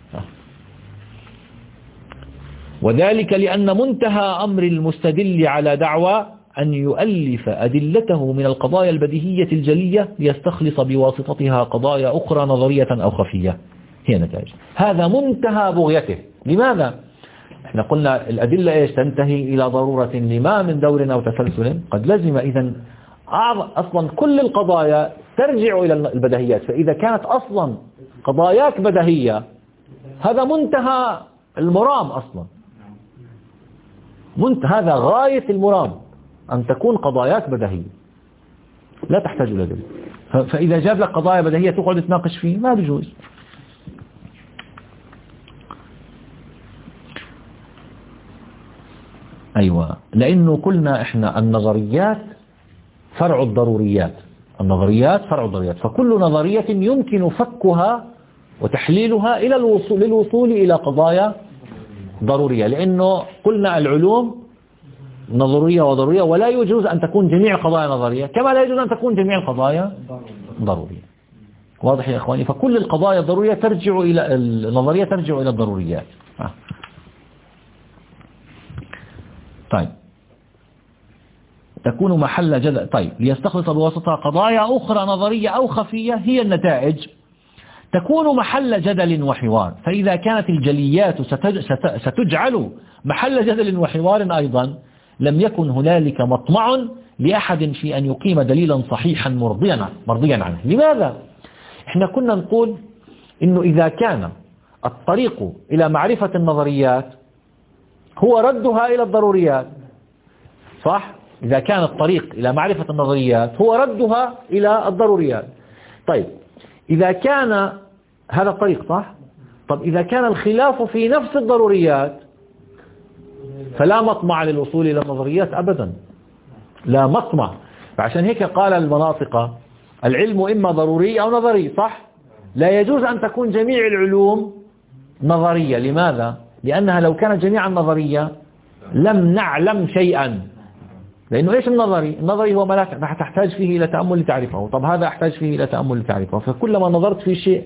وذلك لأن منتهى أمر المستدل على دعوى أن يؤلف أدلته من القضايا البديهية الجلية ليستخلص بواسطتها قضايا أخرى نظرية أو خفية، هي نتائج. هذا منتهى بغيته. لماذا؟ احنا قلنا الأدلة إيش؟ تنتهي إلى ضرورة لما من دور أو تسلسل قد لزم. إذن أصلا كل القضايا ترجع إلى البديهيات. فإذا كانت أصلا قضاياك بديهية، هذا منتهى المرام أصلا، هذا غاية المرام، أن تكون قضاياك بديهية لا تحتاج إلى دليل. فإذا جاب لك قضايا بديهية تقعد تناقش فيه، ما بيجوز. أيوة، لأنه قلنا إحنا النظريات فرع الضروريات، النظريات فرع الضروريات، فكل نظرية يمكن فكها وتحليلها إلى للوصول إلى قضايا ضرورية. لأنه قلنا العلوم نظرية وضرورية، ولا يجوز أن تكون جميع القضايا نظرية، كما لا يجوز أن تكون جميع القضايا ضرورية. واضح يا إخواني؟ فكل القضايا الضرورية ترجع إلى النظرية، ترجع إلى الضروريات. طيب، تكون محل جدل. طيب، ليستخلص بواسطها قضايا أخرى نظرية أو خفية، هي النتائج، تكون محل جدل وحوار. فإذا كانت الجليات ستجعل محل جدل وحوار أيضا، لم يكن هنالك مطمع لأحد في أن يقيم دليلا صحيحا مرضيا عنه. لماذا؟ احنا كنا نقول إنه إذا كان الطريق إلى معرفة النظريات هو ردها إلى الضروريات، صح؟ إذا كان الطريق إلى معرفة النظريات هو ردها إلى الضروريات. طيب، إذا كان هذا الطريق صح؟ طب إذا كان الخلاف في نفس الضروريات فلا مطمع للوصول إلى النظريات أبدا، لا مطمع. فعشان هيك قال المناطق: العلم إما ضروري أو نظري، صح؟ لا يجوز أن تكون جميع العلوم نظرية. لماذا؟ لأنها لو كانت جميعا نظرية لم نعلم شيئا. لأنه إيش النظري؟ النظري هو ما تحتاج فيه إلى تأمل لتعرفه. طب هذا أحتاج فيه إلى تأمل لتعرفه. فكلما نظرت في شيء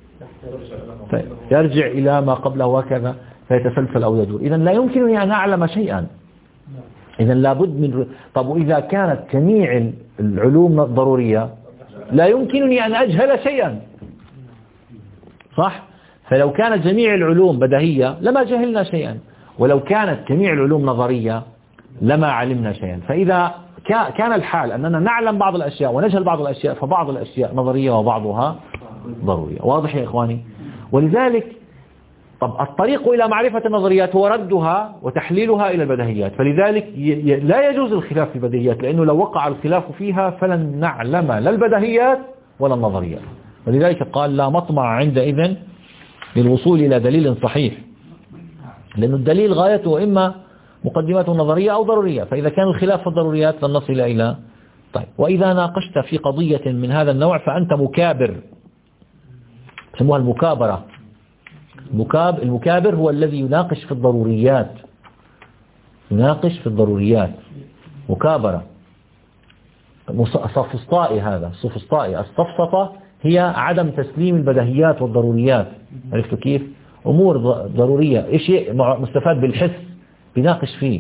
يرجع إلى ما قبله وكذا، فيتسلسل أو يدور. إذن لا يمكنني أن أعلم شيئا. إذن لابد من. طب وإذا كانت جميع العلوم ضرورية لا يمكنني أن أجهل شيئا، صح؟ فلو كانت جميع العلوم بديهية لما جهلنا شيئا، ولو كانت جميع العلوم نظرية لما علمنا شيئا. فإذا كان الحال أننا نعلم بعض الأشياء ونجهل بعض الأشياء، فبعض الأشياء نظرية وبعضها ضرورية. واضح يا إخواني؟ ولذلك طب الطريق إلى معرفة النظريات هو ردها وتحليلها إلى البديهيات. فلذلك لا يجوز الخلاف في البديهيات، لأنه لو وقع الخلاف فيها فلن نعلم لا البديهيات ولا النظريات. ولذلك قال: لا مطمع عندئذ للوصول إلى دليل صحيح، لأن الدليل غايته إما مقدمات نظرية أو ضرورية، فإذا كان الخلاف في الضروريات فلن نصل إلى طيب. وإذا ناقشت في قضية من هذا النوع فأنت مكابر، يسموها المكابرة. المكابر هو الذي يناقش في الضروريات، يناقش في الضروريات، مكابرة. سوفسطائي، هذا سوفسطائي. السفسطة هي عدم تسليم البديهيات والضروريات. عرفتوا كيف؟ أمور ضرورية، شيء مستفاد بالحس بيناقش فيه.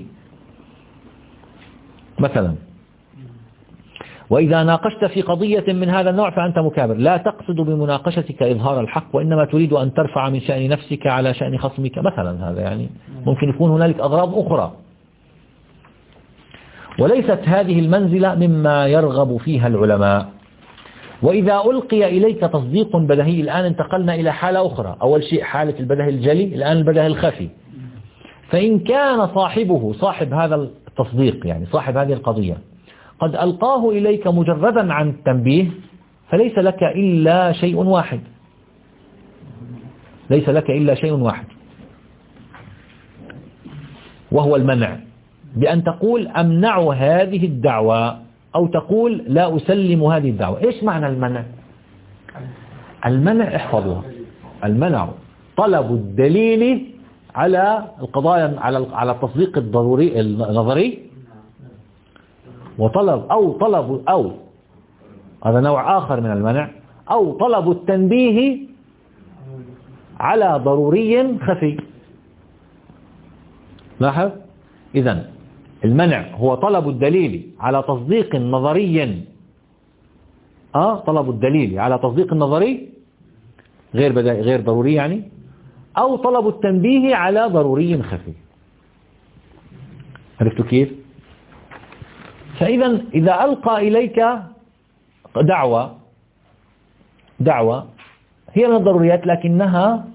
مثلا وإذا ناقشت في قضية من هذا النوع فأنت مكابر، لا تقصد بمناقشتك إظهار الحق، وإنما تريد أن ترفع من شأن نفسك على شأن خصمك مثلا. هذا يعني ممكن يكون هنالك أغراض أخرى، وليست هذه المنزلة مما يرغب فيها العلماء. وإذا ألقي إليك تصديق بديهي، الآن انتقلنا إلى حالة أخرى. أول شيء حالة البديهي الجلي، الآن البديهي الخفي. فإن كان صاحب هذا التصديق، يعني صاحب هذه القضية، قد ألقاه إليك مجردا عن التنبيه، فليس لك إلا شيء واحد، ليس لك إلا شيء واحد، وهو المنع، بأن تقول أمنع هذه الدعوة، أو تقول لا أسلم هذه الدعوة. إيش معنى المنع؟ المنع احفظوها، المنع طلب الدليل على القضايا، على التصديق الضروري النظري، وطلب أو هذا نوع آخر من المنع، أو طلب التنبيه على ضروري خفي. لاحظ، إذن المنع هو طلب الدليل على تصديق نظري، طلب الدليل على تصديق نظري غير ضروري يعني، أو طلب التنبيه على ضروري خفي. عرفتوا كيف؟ فإذا إذا ألقى إليك دعوة هي من الضروريات لكنها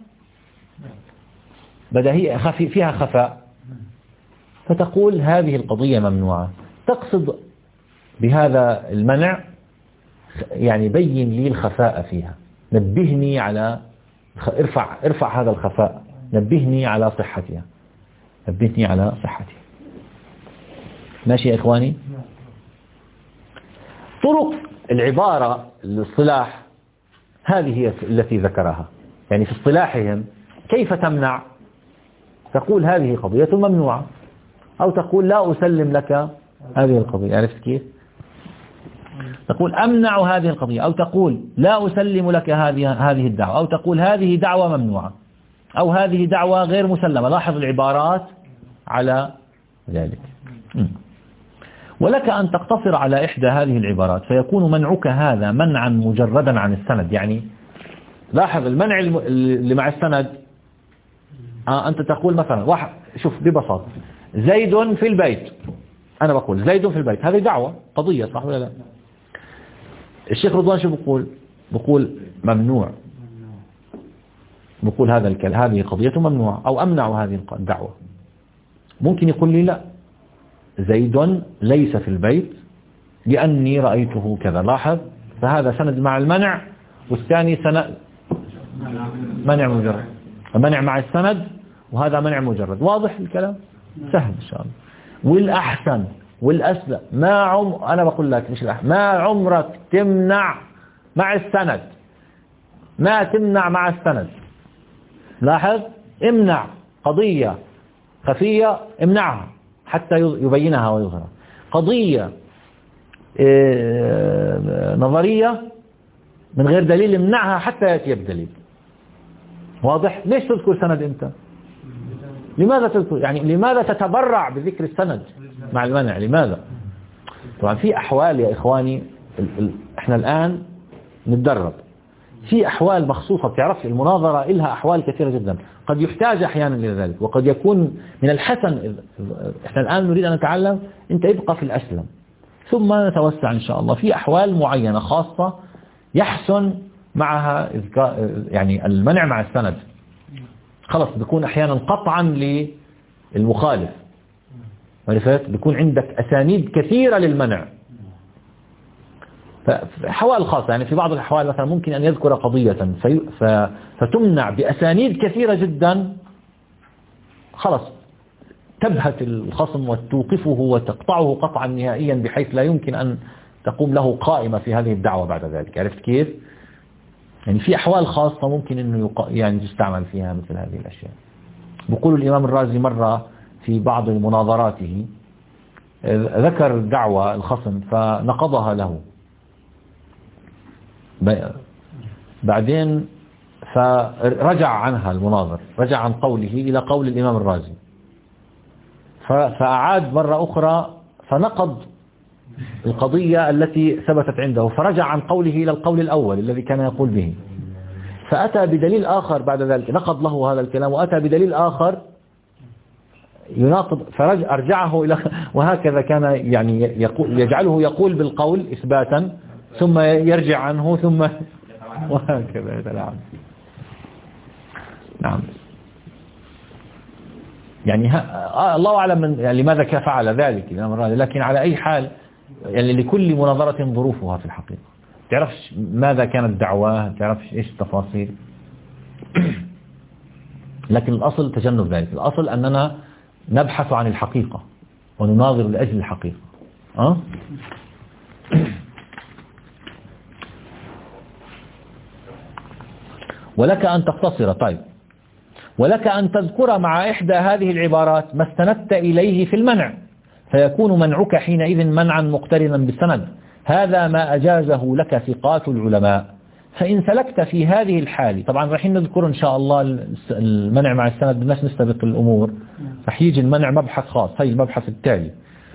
بديهية فيها خفاء، فتقول هذه القضية ممنوعة. تقصد بهذا المنع يعني بين لي الخفاء فيها، نبهني على ارفع هذا الخفاء، نبهني على صحتها، نبهني على صحتها. ماشي يا إخواني؟ طرق العبارة الاصطلاح هذه هي التي ذكرها، يعني في اصطلاحهم كيف تمنع؟ تقول هذه قضية ممنوعة، أو تقول لا أسلم لك هذه القضية. عرفت كيف؟ تقول أمنع هذه القضية، أو تقول لا أسلم لك هذه الدعوة، أو تقول هذه دعوة ممنوعة، أو هذه دعوة غير مسلمة. لاحظ العبارات على ذلك. ولك أن تقتصر على إحدى هذه العبارات، فيكون منعك هذا منعا مجردا عن السند. يعني لاحظ المنع اللي مع السند، أنت تقول مثلا واحد، شوف ببساطة، زيد في البيت، أنا بقول زيد في البيت، هذه دعوة قضية، صح ولا لا؟ الشيخ رضوان شو بقول ممنوع، بقول هذه قضية ممنوعة، أو أمنع هذه الدعوة. ممكن يقول لي لا، زيد ليس في البيت لأني رأيته كذا. لاحظ، فهذا سند مع المنع، والثاني منع مجرد، منع مع السند، وهذا منع مجرد. واضح الكلام؟ سهل إن شاء الله. والأحسن والأسلم أنا بقول لك مش الأحسن، ما عمرك تمنع مع السند، ما تمنع مع السند. لاحظ، امنع قضية خفية، امنعها حتى يبينها ويظهرها. قضية نظرية من غير دليل، امنعها حتى يأتي بدليل. واضح؟ ليش تذكر سند انت؟ لماذا تذكر؟ يعني لماذا تتبرع بذكر السند مع المنع؟ لماذا؟ طبعا في أحوال يا إخواني، احنا الآن نتدرب في أحوال مخصوصة. بتعرف المناظرة إلها أحوال كثيرة جدا، قد يحتاج أحيانا إلى ذلك، وقد يكون من الحسن. احنا الآن نريد أن نتعلم، انت ابقى في الأسلم ثم نتوسع إن شاء الله. في أحوال معينة خاصة يحسن معها يعني المنع مع السند، خلص بيكون أحيانا قطعا للمخالف. عرفت؟ بيكون عندك أسانيد كثيرة للمنع، حوال خاصة، يعني في بعض الأحوال مثلا ممكن أن يذكر قضية فتمنع بأسانيد كثيرة جدا، خلص تبهت الخصم وتوقفه وتقطعه قطعا نهائيا بحيث لا يمكن أن تقوم له قائمة في هذه الدعوة بعد ذلك. عرفت كيف؟ يعني في أحوال خاصة ممكن أنه يعني تستعمل فيها مثل هذه الأشياء. بيقول الإمام الرازي مرة في بعض مناظراته ذكر دعوة الخصم فنقضها له، بعدين فرجع عنها المناظر، رجع عن قوله إلى قول الإمام الرازي، فأعاد مرة أخرى فنقض القضية التي ثبتت عنده، فرجع عن قوله إلى القول الأول الذي كان يقول به، فأتى بدليل آخر بعد ذلك نقض له هذا الكلام وأتى بدليل آخر يناقض، فرجعه إلى وهكذا كان يعني يجعله يقول بالقول إثباتا ثم يرجع عنه ثم وهكذا يتلاعب. نعم يعني الله أعلم من يعني لماذا فعل ذلك الإمام الرازي، لكن على أي حال يعني لكل مناظرة ظروفها في الحقيقة، تعرفش ماذا كانت دعواه، تعرفش إيش التفاصيل لكن الأصل تجنب ذلك، الأصل أننا نبحث عن الحقيقة ونناظر لأجل الحقيقة. ولك أن تختصر، طيب ولك أن تذكر مع إحدى هذه العبارات ما استندت إليه في المنع، فيكون منعك حينئذ منعا مقترنا بالسند، هذا ما أجازه لك ثقات العلماء. فإن سلكت في هذه الحال، طبعا راح نذكر إن شاء الله المنع مع السند، بدناش نستبق الأمور، راح يجي المنع مبحث خاص، هي المبحث التالي.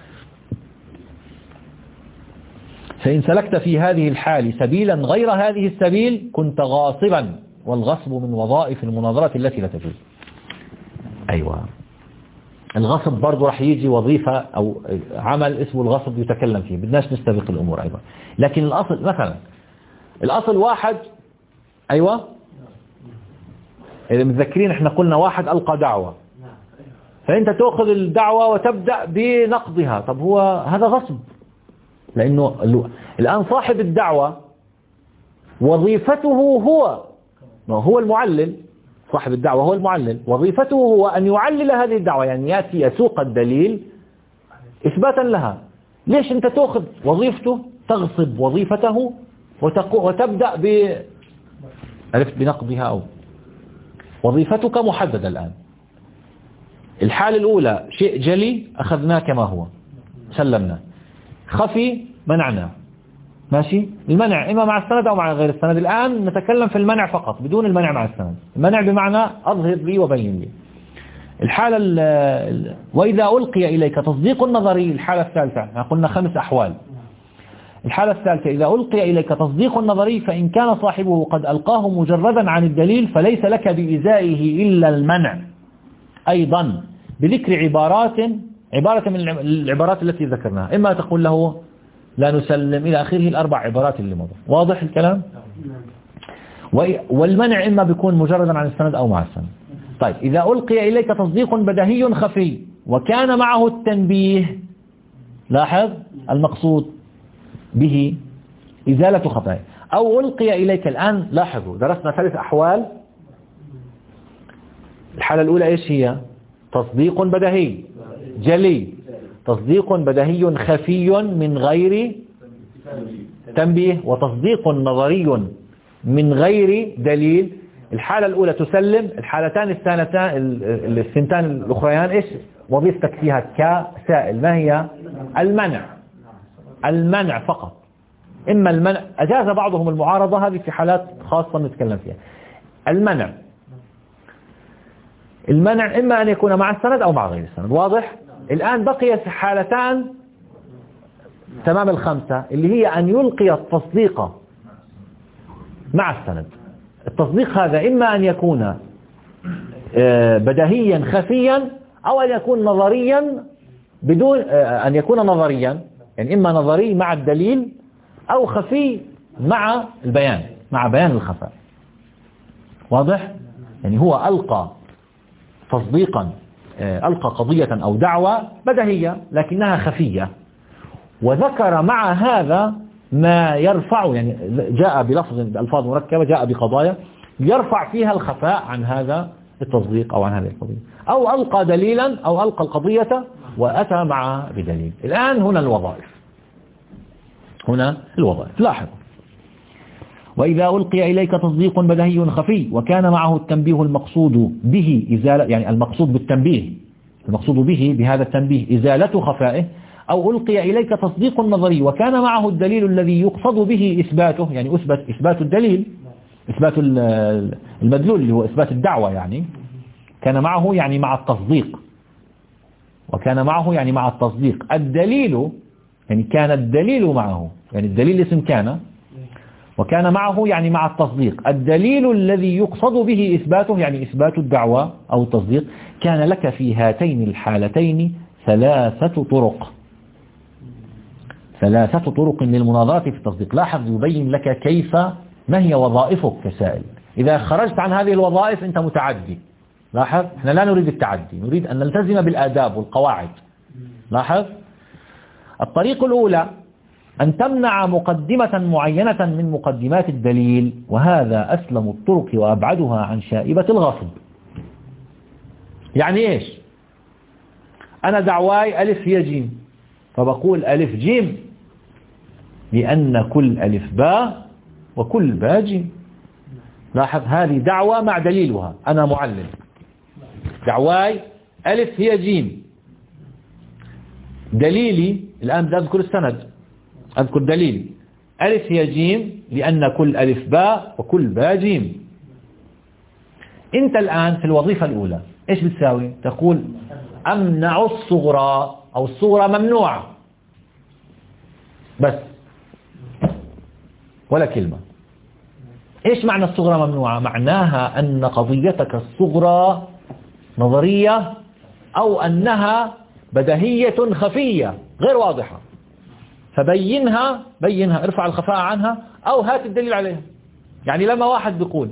فإن سلكت في هذه الحال سبيلا غير هذه السبيل كنت غاصبا، والغصب من وظائف المناظرات التي لا تجوز. أيوة الغصب برضو راح يجي وظيفة أو عمل اسمه الغصب يتكلم فيه، بدناش نستبق الأمور أيضا. لكن الأصل مثلا الأصل واحد، أيوة إذا متذكرين احنا قلنا واحد ألقى دعوة، فأنت تأخذ الدعوة وتبدأ بنقضها، طب هو هذا غصب، لأنه الآن صاحب الدعوة وظيفته هو المعلل، صاحب الدعوة هو المعلل، وظيفته هو أن يعلل هذه الدعوة، يعني يأتي يسوق الدليل إثباتا لها. ليش أنت تأخذ وظيفته تغصب وظيفته وتبدأ عرفت بنقضها؟ أو وظيفتك محددة الآن. الحالة الأولى شيء جلي أخذناه كما هو سلمنا، خفي منعنا، ماشي. المنع إما مع السند أو مع غير السند، الآن نتكلم في المنع فقط بدون المنع مع السند. المنع بمعنى أظهر لي وبين لي. الحالة وإذا ألقي إليك تصديق النظري، الحالة الثالثة قلنا 5 أحوال. الحالة الثالثة إذا ألقي إليك تصديق النظري فإن كان صاحبه قد ألقاه مجردا عن الدليل فليس لك بإزائه إلا المنع، أيضا بذكر عبارة من العبارات التي ذكرناها، إما تقول له لا نسلم إلى آخره، ال4 عبارات اللي مضى. واضح الكلام؟ والمنع إما بيكون مجردا عن السند أو مع السند. طيب إذا ألقي إليك تصديق بدهي خفي وكان معه التنبيه، لاحظ المقصود به إزالة خطأ، أو ألقي إليك الآن، لاحظوا درسنا 3 أحوال. الحالة الأولى إيش هي؟ تصديق بدهي جلي، تصديق بدهي خفي من غير تنبيه، وتصديق نظري من غير دليل. الحالة الأولى تسلم، الحالتان الثنتان الأخريان إيش وظيفتك فيها كسائل؟ ما هي؟ المنع فقط. إما المنع، أجاز بعضهم المعارضة، هذه في حالات خاصة نتكلم فيها. المنع إما أن يكون مع السند أو مع غير السند. واضح؟ الآن بقي حالتان تمام ال5 اللي هي أن يلقي التصديق مع السند. التصديق هذا إما أن يكون بدهيا خفيا أو أن يكون نظريا بدون أن يكون نظريا، يعني إما نظري مع الدليل أو خفي مع البيان، مع بيان الخفاء. واضح؟ يعني هو ألقى تصديقا، ألقى قضية أو دعوة بدهية لكنها خفية، وذكر مع هذا ما يرفع، يعني جاء بلفظ بألفاظ مركبة، جاء بقضايا يرفع فيها الخفاء عن هذا التصديق أو عن هذه القضية، أو ألقى دليلا أو ألقى القضية وأتى معها بدليل. الآن هنا الوظائف لاحظوا: وإذا ألقي إليك تصديق بدهي خفي وكان معه التنبيه المقصود به إزالة، يعني المقصود بالتنبيه، المقصود به بهذا التنبيه إزالة خفائه، أو ألقي إليك تصديق نظري وكان معه الدليل الذي يقصد به إثباته، يعني إثبات الدليل، إثبات المدلول اللي هو إثبات الدعوة، يعني كان معه يعني مع التصديق، وكان معه يعني مع التصديق الدليل، يعني كان الدليل معه، يعني الدليل اسم كان، وكان معه يعني مع التصديق الدليل الذي يقصد به إثباته، يعني إثبات الدعوة أو التصديق، كان لك في هاتين الحالتين ثلاثة طرق للمناظرة في التصديق. لاحظ يبين لك كيف، ما هي وظائفك كسائل. إذا خرجت عن هذه الوظائف أنت متعدي. لاحظ احنا لا نريد التعدي، نريد أن نلتزم بالآداب والقواعد. لاحظ الطريق الأولى أن تمنع مقدمة معينة من مقدمات الدليل، وهذا أسلم الطرق وأبعدها عن شائبة الغصب. يعني إيش؟ أنا دعواي ألف هي جيم، فبقول ألف جيم لأن كل ألف باء وكل باء جيم. لاحظ هذه دعوة مع دليلها، أنا معلم، دعواي ألف هي جيم، دليلي الآن بدي أذكر السند، أذكر دليل ألف هي جيم لأن كل ألف باء وكل باء جيم. أنت الآن في الوظيفة الأولى إيش بتساوي؟ تقول أمنع الصغرى، أو الصغرى ممنوعة، بس ولا كلمة. إيش معنى الصغرى ممنوعة؟ معناها أن قضيتك الصغرى نظرية، أو أنها بدهية خفية غير واضحة، فبينها، ارفع الخفاء عنها أو هات الدليل عليها. يعني لما واحد بيقول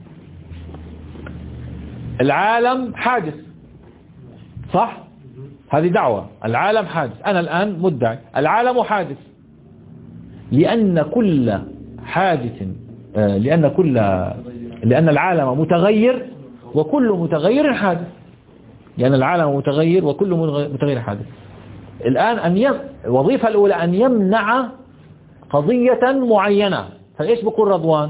العالم حادث، صح؟ هذه دعوة، العالم حادث، أنا الآن مدعي العالم حادث لأن كل حادث، لأن العالم متغير وكل متغير حادث، لأن العالم متغير وكل متغير حادث. الآن الوظيفة الأولى أن يمنع قضية معينة. فإيش بقول رضوان؟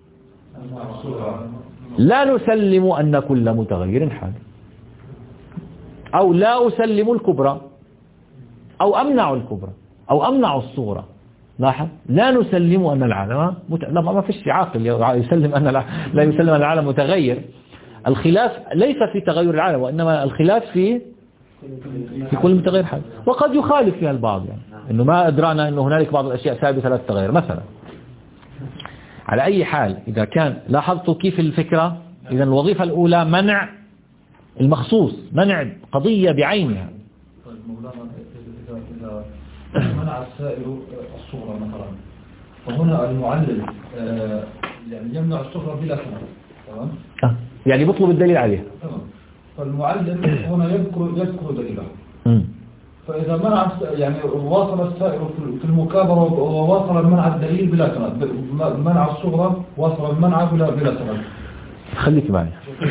لا نسلم أن كل متغير حادث، أو لا أسلم الكبرى، أو أمنع الكبرى، أو أمنع الصغرى. لاحظ لا نسلم أن العالم ما فيش عاقل يسلم أن لا يسلم أن العالم متغير. الخلاف ليس في تغير العالم، وإنما الخلاف في كل متغير حادث، وقد يخالف فيها البعض، يعني إنه ما أدرانا إنه هنالك بعض الأشياء ثابتة لا تتغير مثلا. على أي حال إذا كان لاحظتوا كيف الفكرة، إذا الوظيفة الأولى منع المخصوص، منع قضية بعينها. طيب مولانا، إذا منع السائل الصغرى مثلا، فهنا المعلل يعني يمنع الصغرى بلا سبب، تمام؟ يعني بطلب الدليل عليها. تمام. فالمعلم هنا يذكر دليله. فإذا منع يعني واصل السائل في المكابرة وواصل المنع الدليل بلا سند، منع الصغرى واصل المنع بلا سند. خليك معي،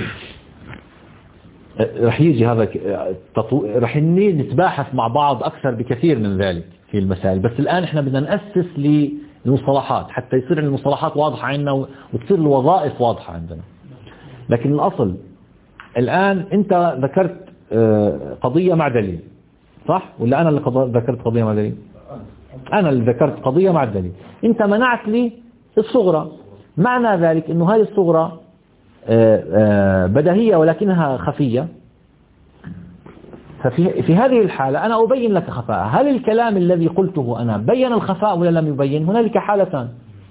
رح يجي هذا رح نتباحث مع بعض أكثر بكثير من ذلك في المسائل، بس الآن احنا بدنا نأسس للمصطلحات حتى يصير المصطلحات واضحة عندنا وتصير الوظائف واضحة عندنا. لكن الأصل الآن أنت ذكرت قضية مع دليل، صح؟ ولا أنا اللي ذكرت قضية مع دليل؟ أنا اللي ذكرت قضية مع الدليل. أنت منعت لي الصغرى، معنى ذلك أنه هذه الصغرى بديهية ولكنها خفية. ففي هذه الحالة أنا أبين لك خفاء. هل الكلام الذي قلته أنا بين الخفاء ولا لم يبين؟ هنالك حالتان.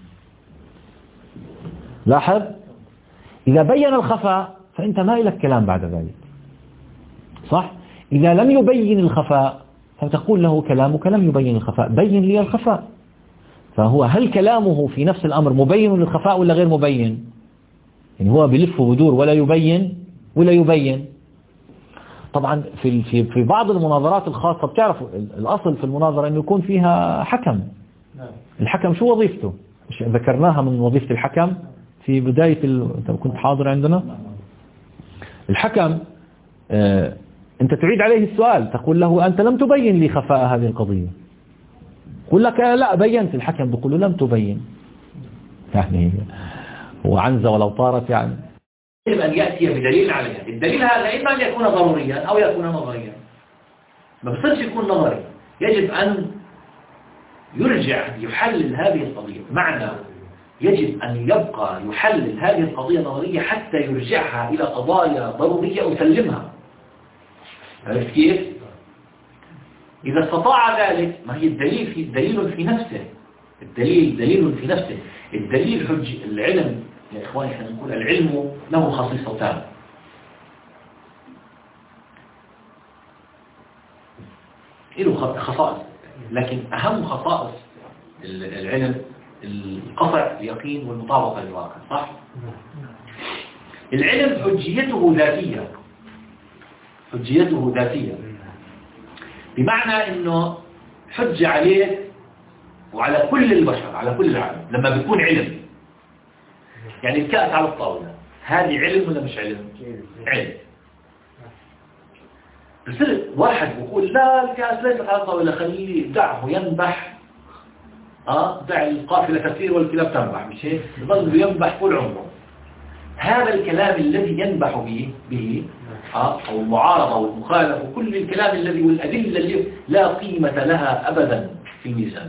لاحظ، إذا بين الخفاء فأنت ما لك كلام بعد ذلك، صح؟ إذا لم يبين الخفاء فتقول له كلامك لم يبين الخفاء، بين لي الخفاء. فهو هل كلامه في نفس الأمر مبين للخفاء ولا غير مبين؟ يعني هو بلف ودور ولا يبين. طبعا في بعض المناظرات الخاصة بتعرفوا الأصل في المناظرة أنه يكون فيها حكم، الحكم شو وظيفته؟ ذكرناها من وظيفة الحكم في بداية أنت كنت حاضر عندنا. الحكم أنت تعيد عليه السؤال، تقول له أنت لم تبين لي خفاء هذه القضية، يقول لك لا بينت. الحكم بيقول له لم تبين، يعني وعنزة ولو طارت. يعني يجب أن يأتي بدليل عليها. الدليل هذا إما أن يكون ضروريا أو يكون نظريا، ما بصيرش يكون نظري. يجب أن يرجع يحلل هذه القضية، معنى يجب أن يبقى يحلل هذه القضية نظرية حتى يرجعها إلى قضايا ضرورية ويسلمها. عرفت كيف؟ إذا استطاع ذلك، ما هي الدليل دليل في نفسه، الدليل دليل في نفسه. الدليل حج العلم يا إخواني، احنا نقول العلم له خصيصتان. له خصائص، لكن أهم خصائص العلم القطع اليقين والمطابقة للواقع، صح؟ العلم حجيته ذاتية، حجيته ذاتية، بمعنى أنه حج عليك وعلى كل البشر، على كل العالم لما بيكون علم. يعني الكأس على الطاولة، هذه علم ولا مش علم؟ علم. بصير واحد بيقول لا الكأس ليست على الطاولة، خليه دعه ينبح، دع القافلة تسير والكلاب تنبح، مش هيك؟ يظل ينبح طول عمره. هذا الكلام الذي ينبح به أو المعارضة والمخالفة وكل الكلام الذي والأدلة اللي لا قيمة لها أبدا في الميزان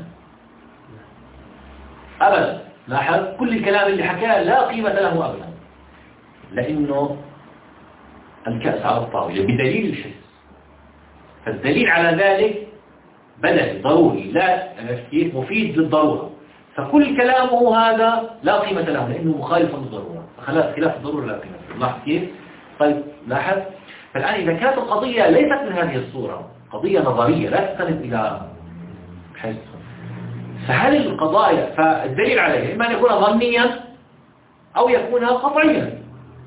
أبدا. لاحظ كل الكلام اللي حكاه لا قيمة له أبدا، لأنه الكأس على الطاولة بدليل الحس. فالدليل على ذلك بدل ضروري، لا كيف مفيد للضرورة، فكل كلامه هذا لا قيمة له لأنه مخالف للضرورة. خلاف الضرورة لا قيمة له. لاحظ كيف؟ طيب لاحظ. فالآن إذا كانت القضية ليست من هذه الصورة، قضية نظرية لا تستند إلى حس، فهل القضايا فالدليل عليها إما أن يكون ظنيا أو يكون قطعيا.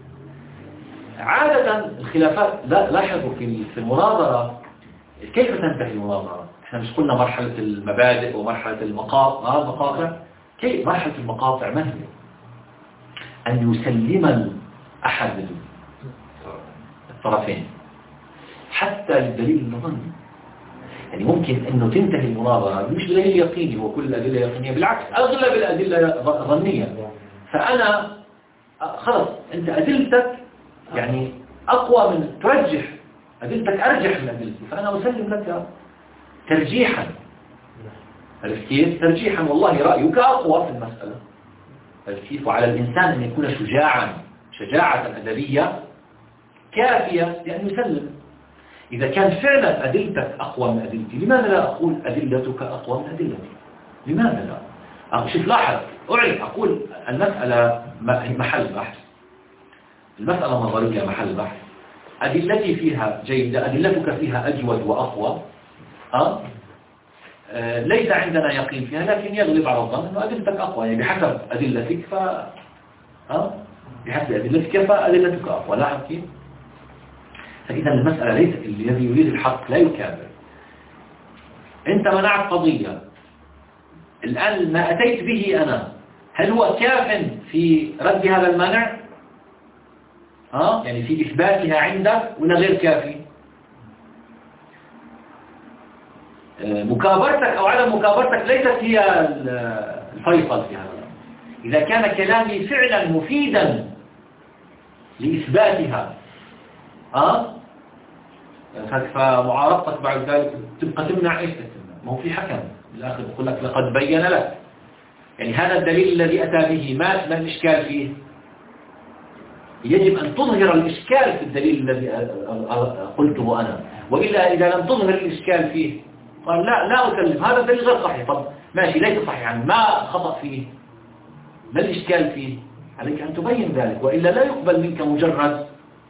عادة الخلافات لاحظوا في المناظرة كيف تنتهي المناظرة. احنا مش قلنا مرحلة المبادئ ومرحلة المقاطع. كيف مرحلة المقاطع؟ ما هي؟ أن يسلم أحد الطرفين حتى للدليل النظري. يعني ممكن أنه تنتهي المناظرة مش بدليل يقيني، هو كل الأدلة يقينية، بالعكس أغلب الأدلة ظنية. فأنا خلص أنت أدلتك يعني أقوى من ترجح، أدلتك أرجح من أدلتي، فأنا أسلم لك ترجيحا. عرفت كيف؟ ترجيحا، والله رأيك أقوى في المسألة. عرفت كيف؟ وعلى الإنسان أن يكون شجاعة أدبية كافية لأن يسلم. إذا كان فعلا أدلتك أقوى من أدلتي، لماذا لا أقول أدلتك أقوى من أدلتي؟ لماذا لا؟ شوف لاحظ، أقول المسألة محل بحث، المسألة نظرية محل بحث، أدلتي فيها جيدة، أدلتك فيها أجود وأقوى، ليس عندنا يقين فيها، لكن يغلب على الظن أنه أدلتك أقوى. يعني بحسب أدلتك بحسب أدلتك فأدلتك أقوى. لاحظ كيف؟ فإذا المسألة ليس الذي يريد الحق لا يكابر. أنت منعت قضية، الآن ما أتيت به أنا هل هو كاف في رد هذا المنع؟ يعني في إثباتها عندك ولا غير كافي؟ مكابرتك أو عدم مكابرتك ليست هي الفيصل في هذا. إذا كان كلامي فعلا مفيدا لإثباتها فمعارضتك بعد ذلك تبقى تمنع إيش تمنع؟ ما هو في حكم بالآخر يقول لك لقد بين لك. يعني هذا الدليل الذي أتى به ما الإشكال فيه؟ يجب أن تظهر الإشكال في الدليل الذي قلته أنا، وإلا إذا لم تظهر الإشكال فيه قال لا أسلم، هذا الدليل غير صحيح. طب ماشي ليس صحيحا، ما خطأ فيه؟ ما الإشكال فيه؟ عليك أن تبين ذلك، وإلا لا يقبل منك مجرد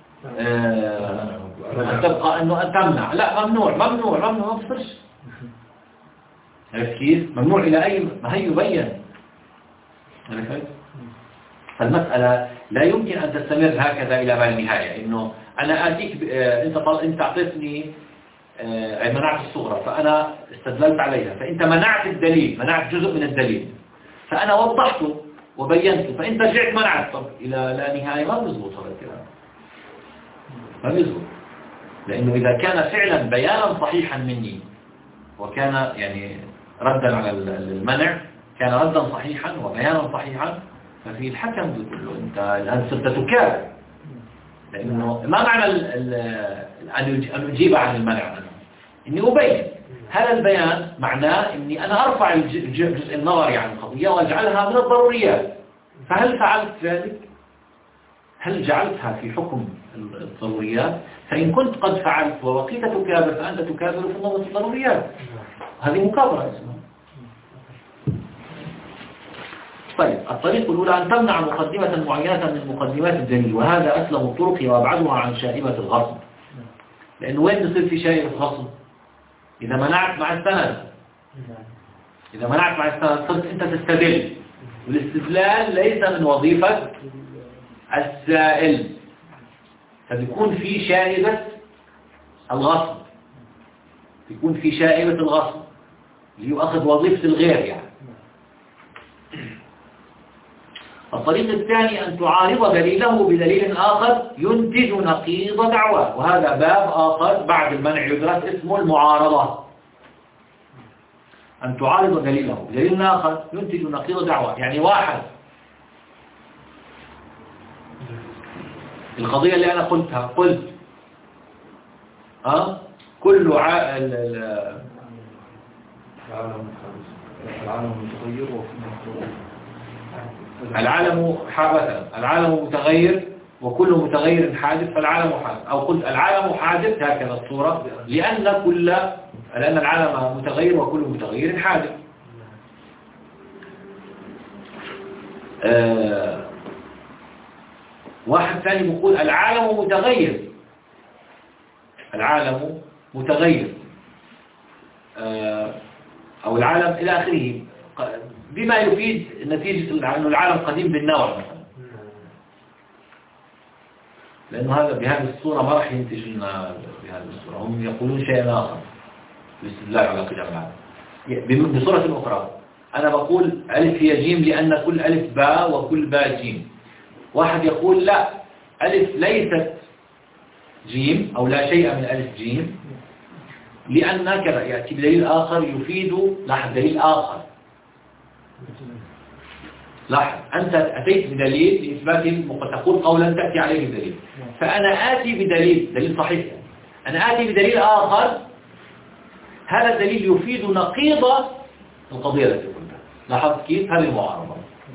أن تبقى أنه أن تمنع. لا، ممنوع ما بصرش. عرفت كيف؟ ممنوع إلى أي ما هي يبين. عرفت؟ فالمسألة لا يمكن أن تستمر هكذا إلى ما النهاية، إنه أنا آتيك أنت أعطيتني منعت الصغرى فأنا استدللت عليها، فأنت منعت الدليل، منعت جزء من الدليل، فأنا وضحته وبينته، فأنت رجعت منعت. طب إلى لا نهاية ما بيزبط هذا الكلام، ما بيزبط، لأنه إذا كان فعلا بيانا صحيحا مني وكان يعني ردا على المنع، كان ردا صحيحا وبيانا صحيحا، ففي الحكم بيقول له أنت الآن صرت تكابر، لأنه ما معنى أن أجيب عن المنع أنا؟ إني أبين. هذا البيان معناه إني أنا أرفع الجزء النظري عن القضية وأجعلها من الضروريات. فهل فعلت ذلك؟ هل جعلتها في حكم الضروريات؟ فإن كنت قد فعلت وبقيت تكابر فأنت تكابر في النظر الضروريات، هذه مكابرة اسمها. طيب، الطريقة الأولى أن تمنع مقدمة معينة من مقدمات الدليل، وهذا أسلم الطرق وأبعدها عن شائبة الغصب. لأنه وين بصير في شائبة الغصب؟ إذا منعت مع السند، إذا منعت مع السند صرت أنت تستدل، والاستدلال ليس من وظيفة السائل، فبيكون في شائبة الغصب، بيكون في شائبة الغصب اللي هو أخذ وظيفة الغير يعني. الطريق الثاني أن تعارض دليله بدليل آخر ينتج نقيض دعواه، وهذا باب آخر بعد المنع يدرس اسمه المعارضة. أن تعارض دليله بدليل آخر ينتج نقيض دعواه، يعني واحد القضية اللي أنا قلتها، قلت كل العالم متغير وكل متغير حادث، فالعالم حادث، أو قلت العالم حادث هكذا الصورة، لأن العالم متغير وكل متغير حادث. واحد ثاني يقول العالم متغير، العالم متغير أو العالم إلى آخره، بما يفيد نتيجة أن العالم قديم بالنوع مثلا، لأنه هذا بهذه الصورة ما راح ينتج لنا بهذه الصورة، هم يقولون شيئا آخر بالاستدلال على قدم العالم. بصورة أخرى أنا بقول ألف هي جيم لأن كل ألف باء وكل باء جيم. واحد يقول لا، ألف ليست جيم أو لا شيء من ألف جيم، لأن كذا يأتي بدليل آخر يفيد. لاحظ دليل آخر، لاحظ أنت أتيت بدليل لإثبات تقول قولا تأتي عليه بدليل، فأنا آتي بدليل صحيح، أنا آتي بدليل آخر، هذا الدليل يفيد نقيض القضية التي قلتها. لاحظ كيف هذه المعارضة،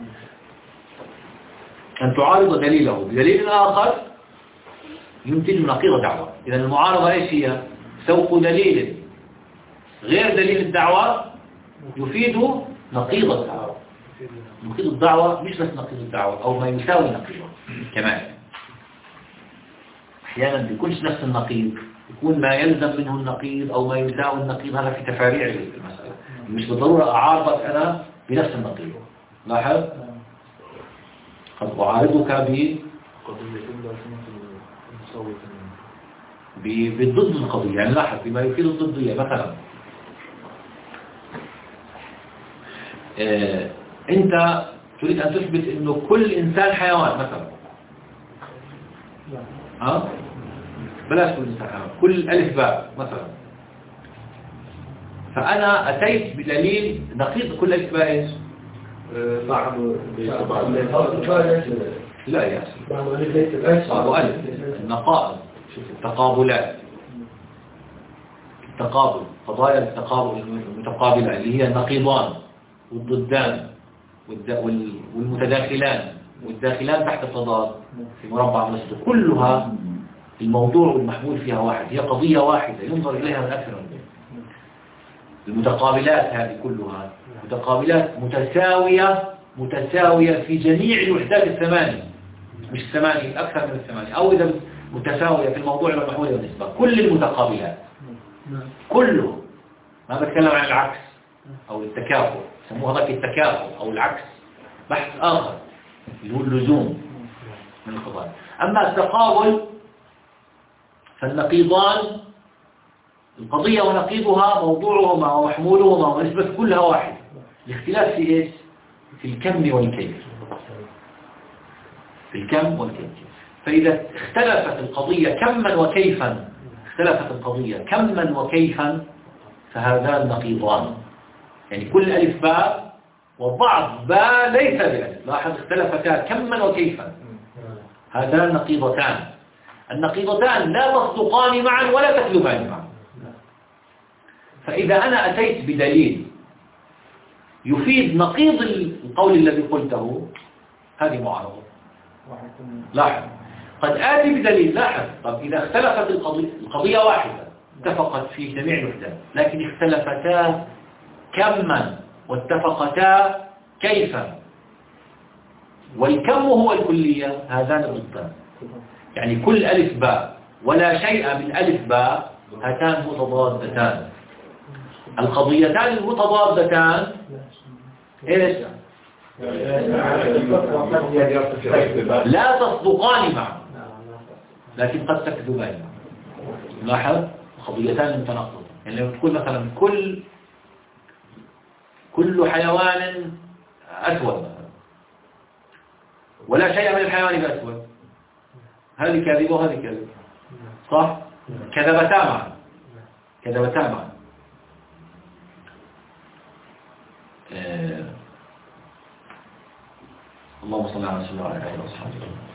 أن تعارض دليله بدليل آخر ينتج نقيض دعوة. إذا المعارضة إيش هي؟ سوق دليل غير دليل الدعوة يفيد نقيض الدعوة. نقيض الدعوة مش بس نقيض الدعوة أو ما يساوي نقيضه كمان، أحيانا بيكونش نفس النقيض، يكون ما يلزم منه النقيض أو ما يساوي النقيض، هذا في تفاريع المسألة، مش بالضرورة أعارضك أنا بنفس النقيض. لاحظ قد أعارضك بالضد القضية، يعني لاحظ بما يفيد الضدية. مثلا أنت تريد أن تثبت أنه كل إنسان حيوان مثلا، بلاش كل إنسان حيوان، كل ألف باء مثلا، فأنا أتيت بدليل نقيض كل ألف باء إيش؟ لا يا أخي، بعض ألف النقائض، شوف التقابلات، التقابل، قضايا التقابل المتقابلة اللي هي النقيضان والضدان والمتداخلان والداخلان تحت التضاد في مربع مسجد، كلها الموضوع والمحمول فيها واحد، هي قضية واحدة ينظر إليها من أكثر من ذلك. المتقابلات هذه كلها متقابلات متساوية في جميع الوحدات الثمانية، مش الثمانية، أكثر من الثمانية، أو إذا متساوية في الموضوع والمحمول والنسبة، كل المتقابلات كله. ما بتكلم عن العكس أو التكافؤ، سموها ذاك التكافؤ أو العكس، بحث آخر اللي هو اللزوم من القضايا. أما التقابل فالنقيضان القضية ونقيضها موضوعهما ومحمولهما ونسبة كلها واحد. الاختلاف في إيش؟ في الكم والكيف. في الكم والكيف. فإذا اختلفت القضية كما وكيفا، اختلفت القضية كما وكيفا، فهذان نقيضان. يعني كل ألف باء وبعض باء ليس بألف، لاحظ اختلفتا كما وكيفا، هذان نقيضتان. النقيضتان لا تصدقان معا ولا تكذبان معا. فإذا أنا أتيت بدليل يفيد نقيض القول الذي قلته، هذه معارضة. لاحظ قد آتي بدليل، لاحظ طب إذا اختلفت القضية واحدة اتفقت في جميع الوحدات، لكن اختلفتا كما واتفقتا كيفا، والكم هو الكلية، هذان ضدان. يعني كل ألف باء ولا شيء من ألف باء، هاتان متضادتان. القضيتان المتضادتان إيش؟ لا تصدقان معا لكن قد تكذبان. لاحظ قضيتان متناقضتان. يعني لو تقول مثلا كل حيوان أسود ولا شيء من الحيوان بأسود، هذه كاذبة وهذه كاذبة، صح؟ كذبتا معا، كذبتا معا. اللهم صل على سيدنا وعلى آله وصحبه.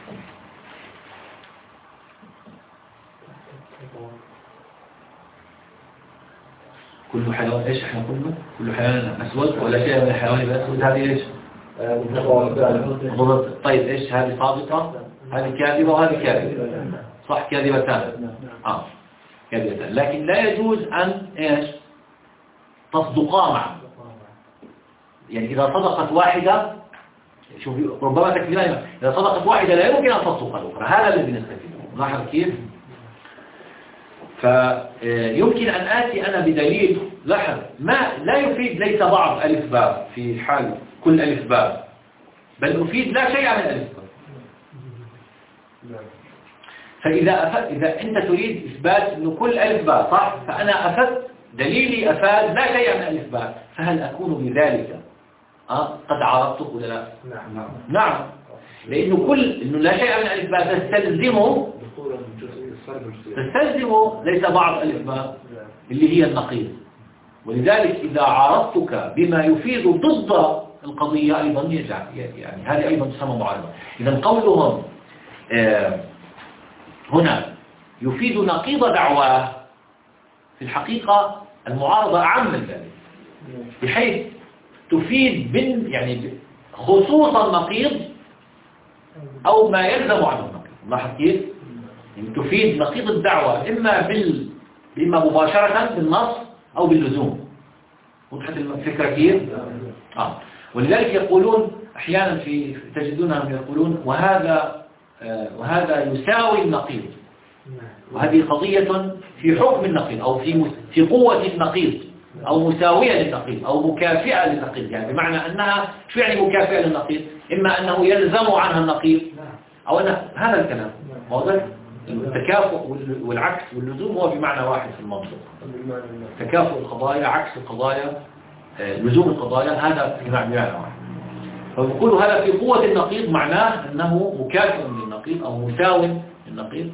كل حيوان ايش احنا قلنا؟ كل حيوان اسود ولا شيء من الحيوان باسود، هذه ايش؟ طيب ايش هذه صادقة؟ هذه كاذبة وهذه كاذبة، صح؟ كاذبتان. كاذبتان، لكن لا يجوز ان ايش؟ تصدقا معا. يعني اذا صدقت واحدة، شوف ربما تكذبان، اذا صدقت واحدة لا يمكن ان تصدق الاخرى، هذا الذي نستفيده. لاحظ كيف؟ فيمكن أن آتي أنا بدليل، لاحظ ما لا يفيد ليس بعض ألف باء في حال كل ألف باء، بل يفيد لا شيء من ألف باء. فإذا أنت تريد إثبات أنه كل ألف باء صح، فأنا أفدت دليلي أفاد لا شيء من ألف باء، فهل أكون بذلك قد عارضته ولا لا؟ نعم. لأنه إنه لا شيء من ألف باء تستلزمه ليس بعض ألف باء اللي هي النقيض. ولذلك إذا عارضتك بما يفيد ضد القضية أيضا يعني هذه أيضا تسمى معارضة. إذا قولهم هنا يفيد نقيض دعواه، في الحقيقة المعارضة أعم من ذلك، بحيث تفيد يعني خصوص النقيض أو ما يلزم عنه النقيض. لاحظ كيف؟ يعني تفيد نقيض الدعوة إما مباشرة بالنص أو باللزوم. وضحت الفكرة كيف؟ ولذلك يقولون أحيانا تجدونهم يقولون وهذا يساوي النقيض، وهذه قضية في حكم النقيض أو في قوة النقيض أو مساوية للنقيض أو مكافئة للنقيض. يعني بمعنى أنها شو يعني مكافئة للنقيض؟ إما أنه يلزم عنها النقيض أو أن هذا الكلام واضح. التكافؤ والعكس واللزوم هو بمعنى واحد في المنطق. تكافؤ القضايا عكس القضايا، لزوم القضايا، هذا بمعنى واحد. فنقول هذا في قوة النقيض معناه أنه مكافئ للنقيض أو مساو للنقيض.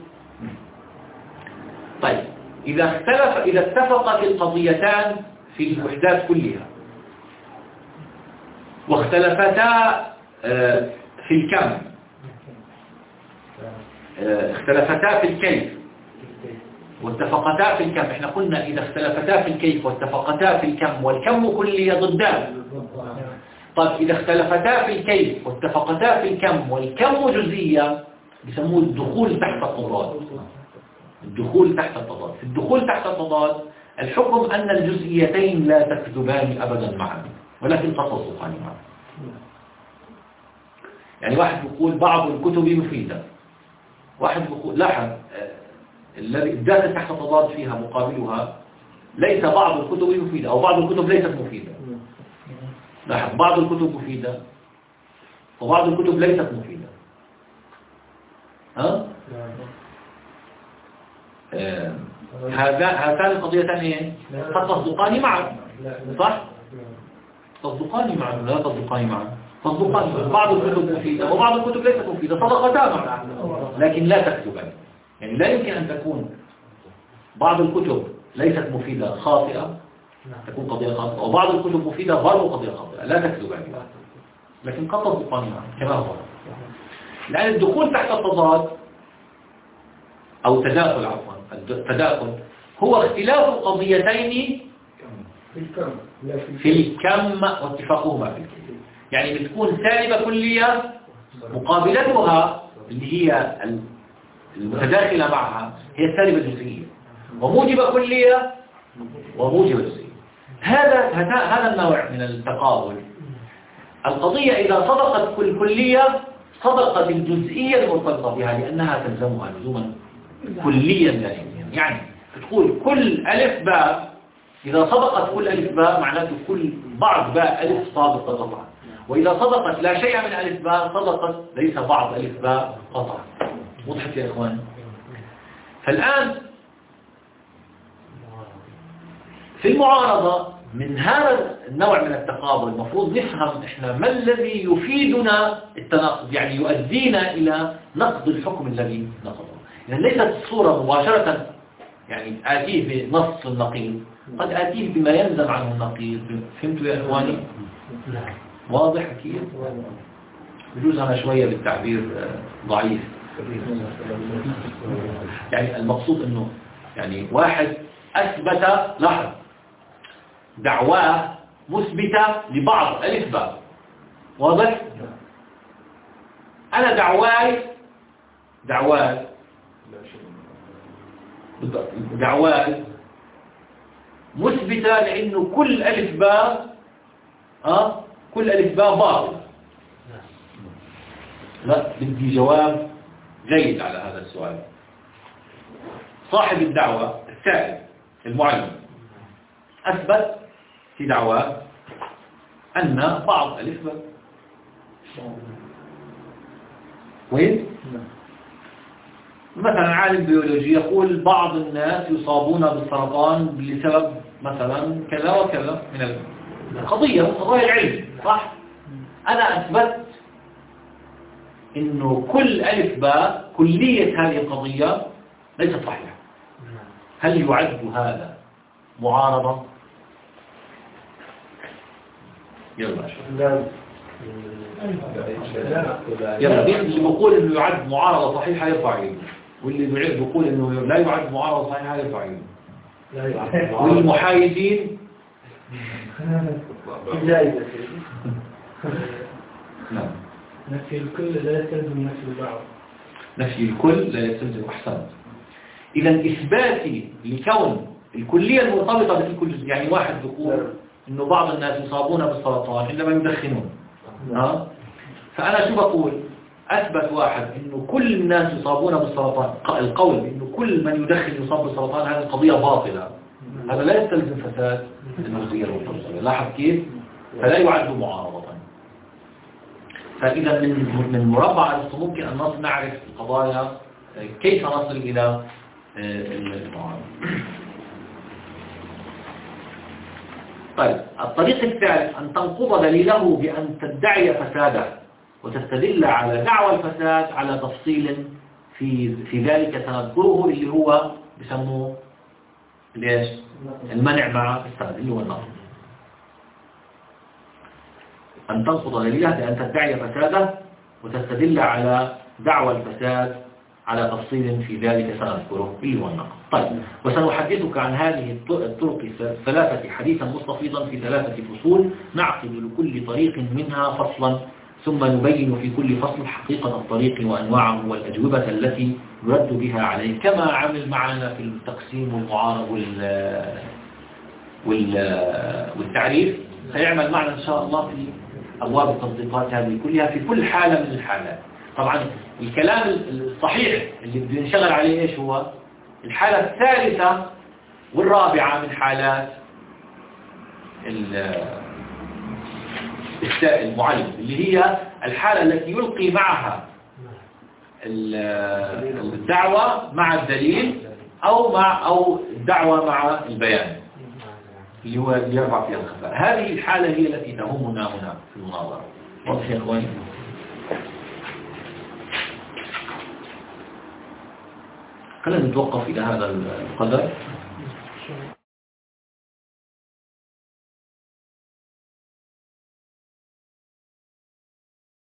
طيب إذا اتفقت القضيتان في الوحدات كلها واختلفتا في الكم، اختلفتا في الكيف واتفقتا في الكم. احنا قلنا إذا اختلفتا في الكيف واتفقتا في الكم والكم كلية ضدان. طيب إذا اختلفتا في الكيف واتفقتا في الكم والكم جزئية، بيسموه الدخول تحت التضاد. الدخول تحت التضاد. في الدخول تحت التضاد الحكم أن الجزئيتين لا تكذبان أبدا معا ولكن قد تصدقان معا. يعني واحد يقول بعض الكتب مفيدة، واحد يقول لاحظ الذي الدالة تحت التضاد فيها مقابلها ليس بعض الكتب مفيدة أو بعض الكتب ليست مفيدة. لاحظ بعض الكتب مفيدة وبعض الكتب ليست مفيدة. هاتان القضيتان قد تصدقان معا، صح؟ تصدقان معا لا تصدقان معا؟ تصدقان معا. بعض الكتب مفيدة وبعض الكتب ليست مفيدة، صدقتا معا، لكن لا تكذبان. يعني لا يمكن أن تكون بعض الكتب ليست مفيدة خاطئة تكون قضية خاطئة، وبعض الكتب مفيدة برضو قضية خاطئة لا تكذبان، لكن قد تصدقان معا كما هو. لأن الدخول تحت التضاد أو تداخل، عفوا التداخل هو اختلاف قضيتين في الكم واتفاقهما في الكم. يعني بتكون سالبة كلية مقابلتها اللي هي المتداخلة معها هي السالبة الجزئية، وموجبة كلية وموجبة جزئية. هذا النوع من التقابل. القضية إذا صدقت كل كلية صدقت الجزئية المرتبطة بها لأنها تلزمها لزوما كليا دائما. يعني تقول كل ألف باء، إذا صدقت كل ألف باء معناته كل بعض باء ألف صادقة قطعا، وإذا صدقت لا شيء من ألف باء صدقت ليس بعض ألف باء قطعا. وضحت يا إخوان؟ فالآن في المعارضة من هذا النوع من التقابل المفروض نفهم إحنا ما الذي يفيدنا التناقض، يعني يؤدينا إلى نقد الحكم الذي نقضه. يعني ليست الصورة مباشرة يعني آتيه بنص النقيض، قد آتيه بما يلزم عنه النقيض. فهمتوا يا إخواني؟ واضح أكيد؟ بجوز أنا شوية بالتعبير ضعيف. يعني المقصود أنه يعني واحد أثبت لاحظ دعواه مثبتة لبعض ألف باء، واضح؟ أنا دعواي مثبتة لأنه كل ألف باء باطل. لا، بدي جواب جيد على هذا السؤال. صاحب الدعوة السائل المعلم أثبت في دعواه أن بعض ألف باء وين؟ مثلا عالم بيولوجي يقول بعض الناس يصابون بالسرطان لسبب مثلا كذا وكذا من القضية العلم، صح؟ أنا أثبت إنه كل ألف باء كلية هذه القضية ليست صحيحة. هل يعد هذا معارضة؟ يلا اللي بيقول إنه يعد معارضة صحيحة يرفع يده، واللي بيقول إنه لا يعد معارضة صحيحة يرفع يده، والمحايدين نعم. نفي الكل لا يستلزم نفي البعض. نفي الكل لا يستلزم. أحسنت. إذا إثباتي لكون الكلية المرتبطة بكل جزء، يعني واحد يقول إنه بعض الناس يصابون بالسرطان عندما يدخنون، فأنا شو بقول؟ أثبت واحد إنه كل الناس يصابون بالسرطان، القول إنه كل من يدخن يصاب بالسرطان هذه القضية باطلة، هذا لا يستلزم فساد الجزئية المرتبطة. لاحظ كيف؟ فلا يعد معارضة. فإذا من مربع ممكن أن نعرف القضايا كيف نصل إلى المعارضة. طيب، الطريق الثالث أن تنقض دليله بأن تدعي فساده وتستدل على دعوى الفساد على تفصيل في ذلك سنذكره، اللي هو بسموه ليش؟ المنع مع السند اللي هو النقض. أن تنقض دليله بأن تدعي فساده وتستدل على دعوى الفساد على تفصيل في ذلك سنذكره اللي هو النقض. طيب، وسنحدثك عن هذه الطرق الثلاثة حديثا مستفيضا في 3 فصول، نعقد لكل طريق منها فصلا، ثم نبين في كل فصل حقيقة الطريق وأنواعه والأجوبة التي يرد بها عليه، كما عمل معنا في التقسيم والمعارض والتعريف. سيعمل معنا إن شاء الله في أبواب التصديقات هذه كلها في كل حالة من الحالات. طبعا الكلام الصحيح اللي بده ينشغل عليه إيش هو؟ الحالة الثالثة والرابعة من حالات المعلم، اللي هي الحالة التي يلقي معها الدعوة مع الدليل، أو الدعوة مع البيان اللي هو يرفع فيها الخفاء. هذه الحالة هي التي تهمنا هنا في المناظرة. واضح يا إخواني؟ خلينا نتوقف إلى هذا القدر.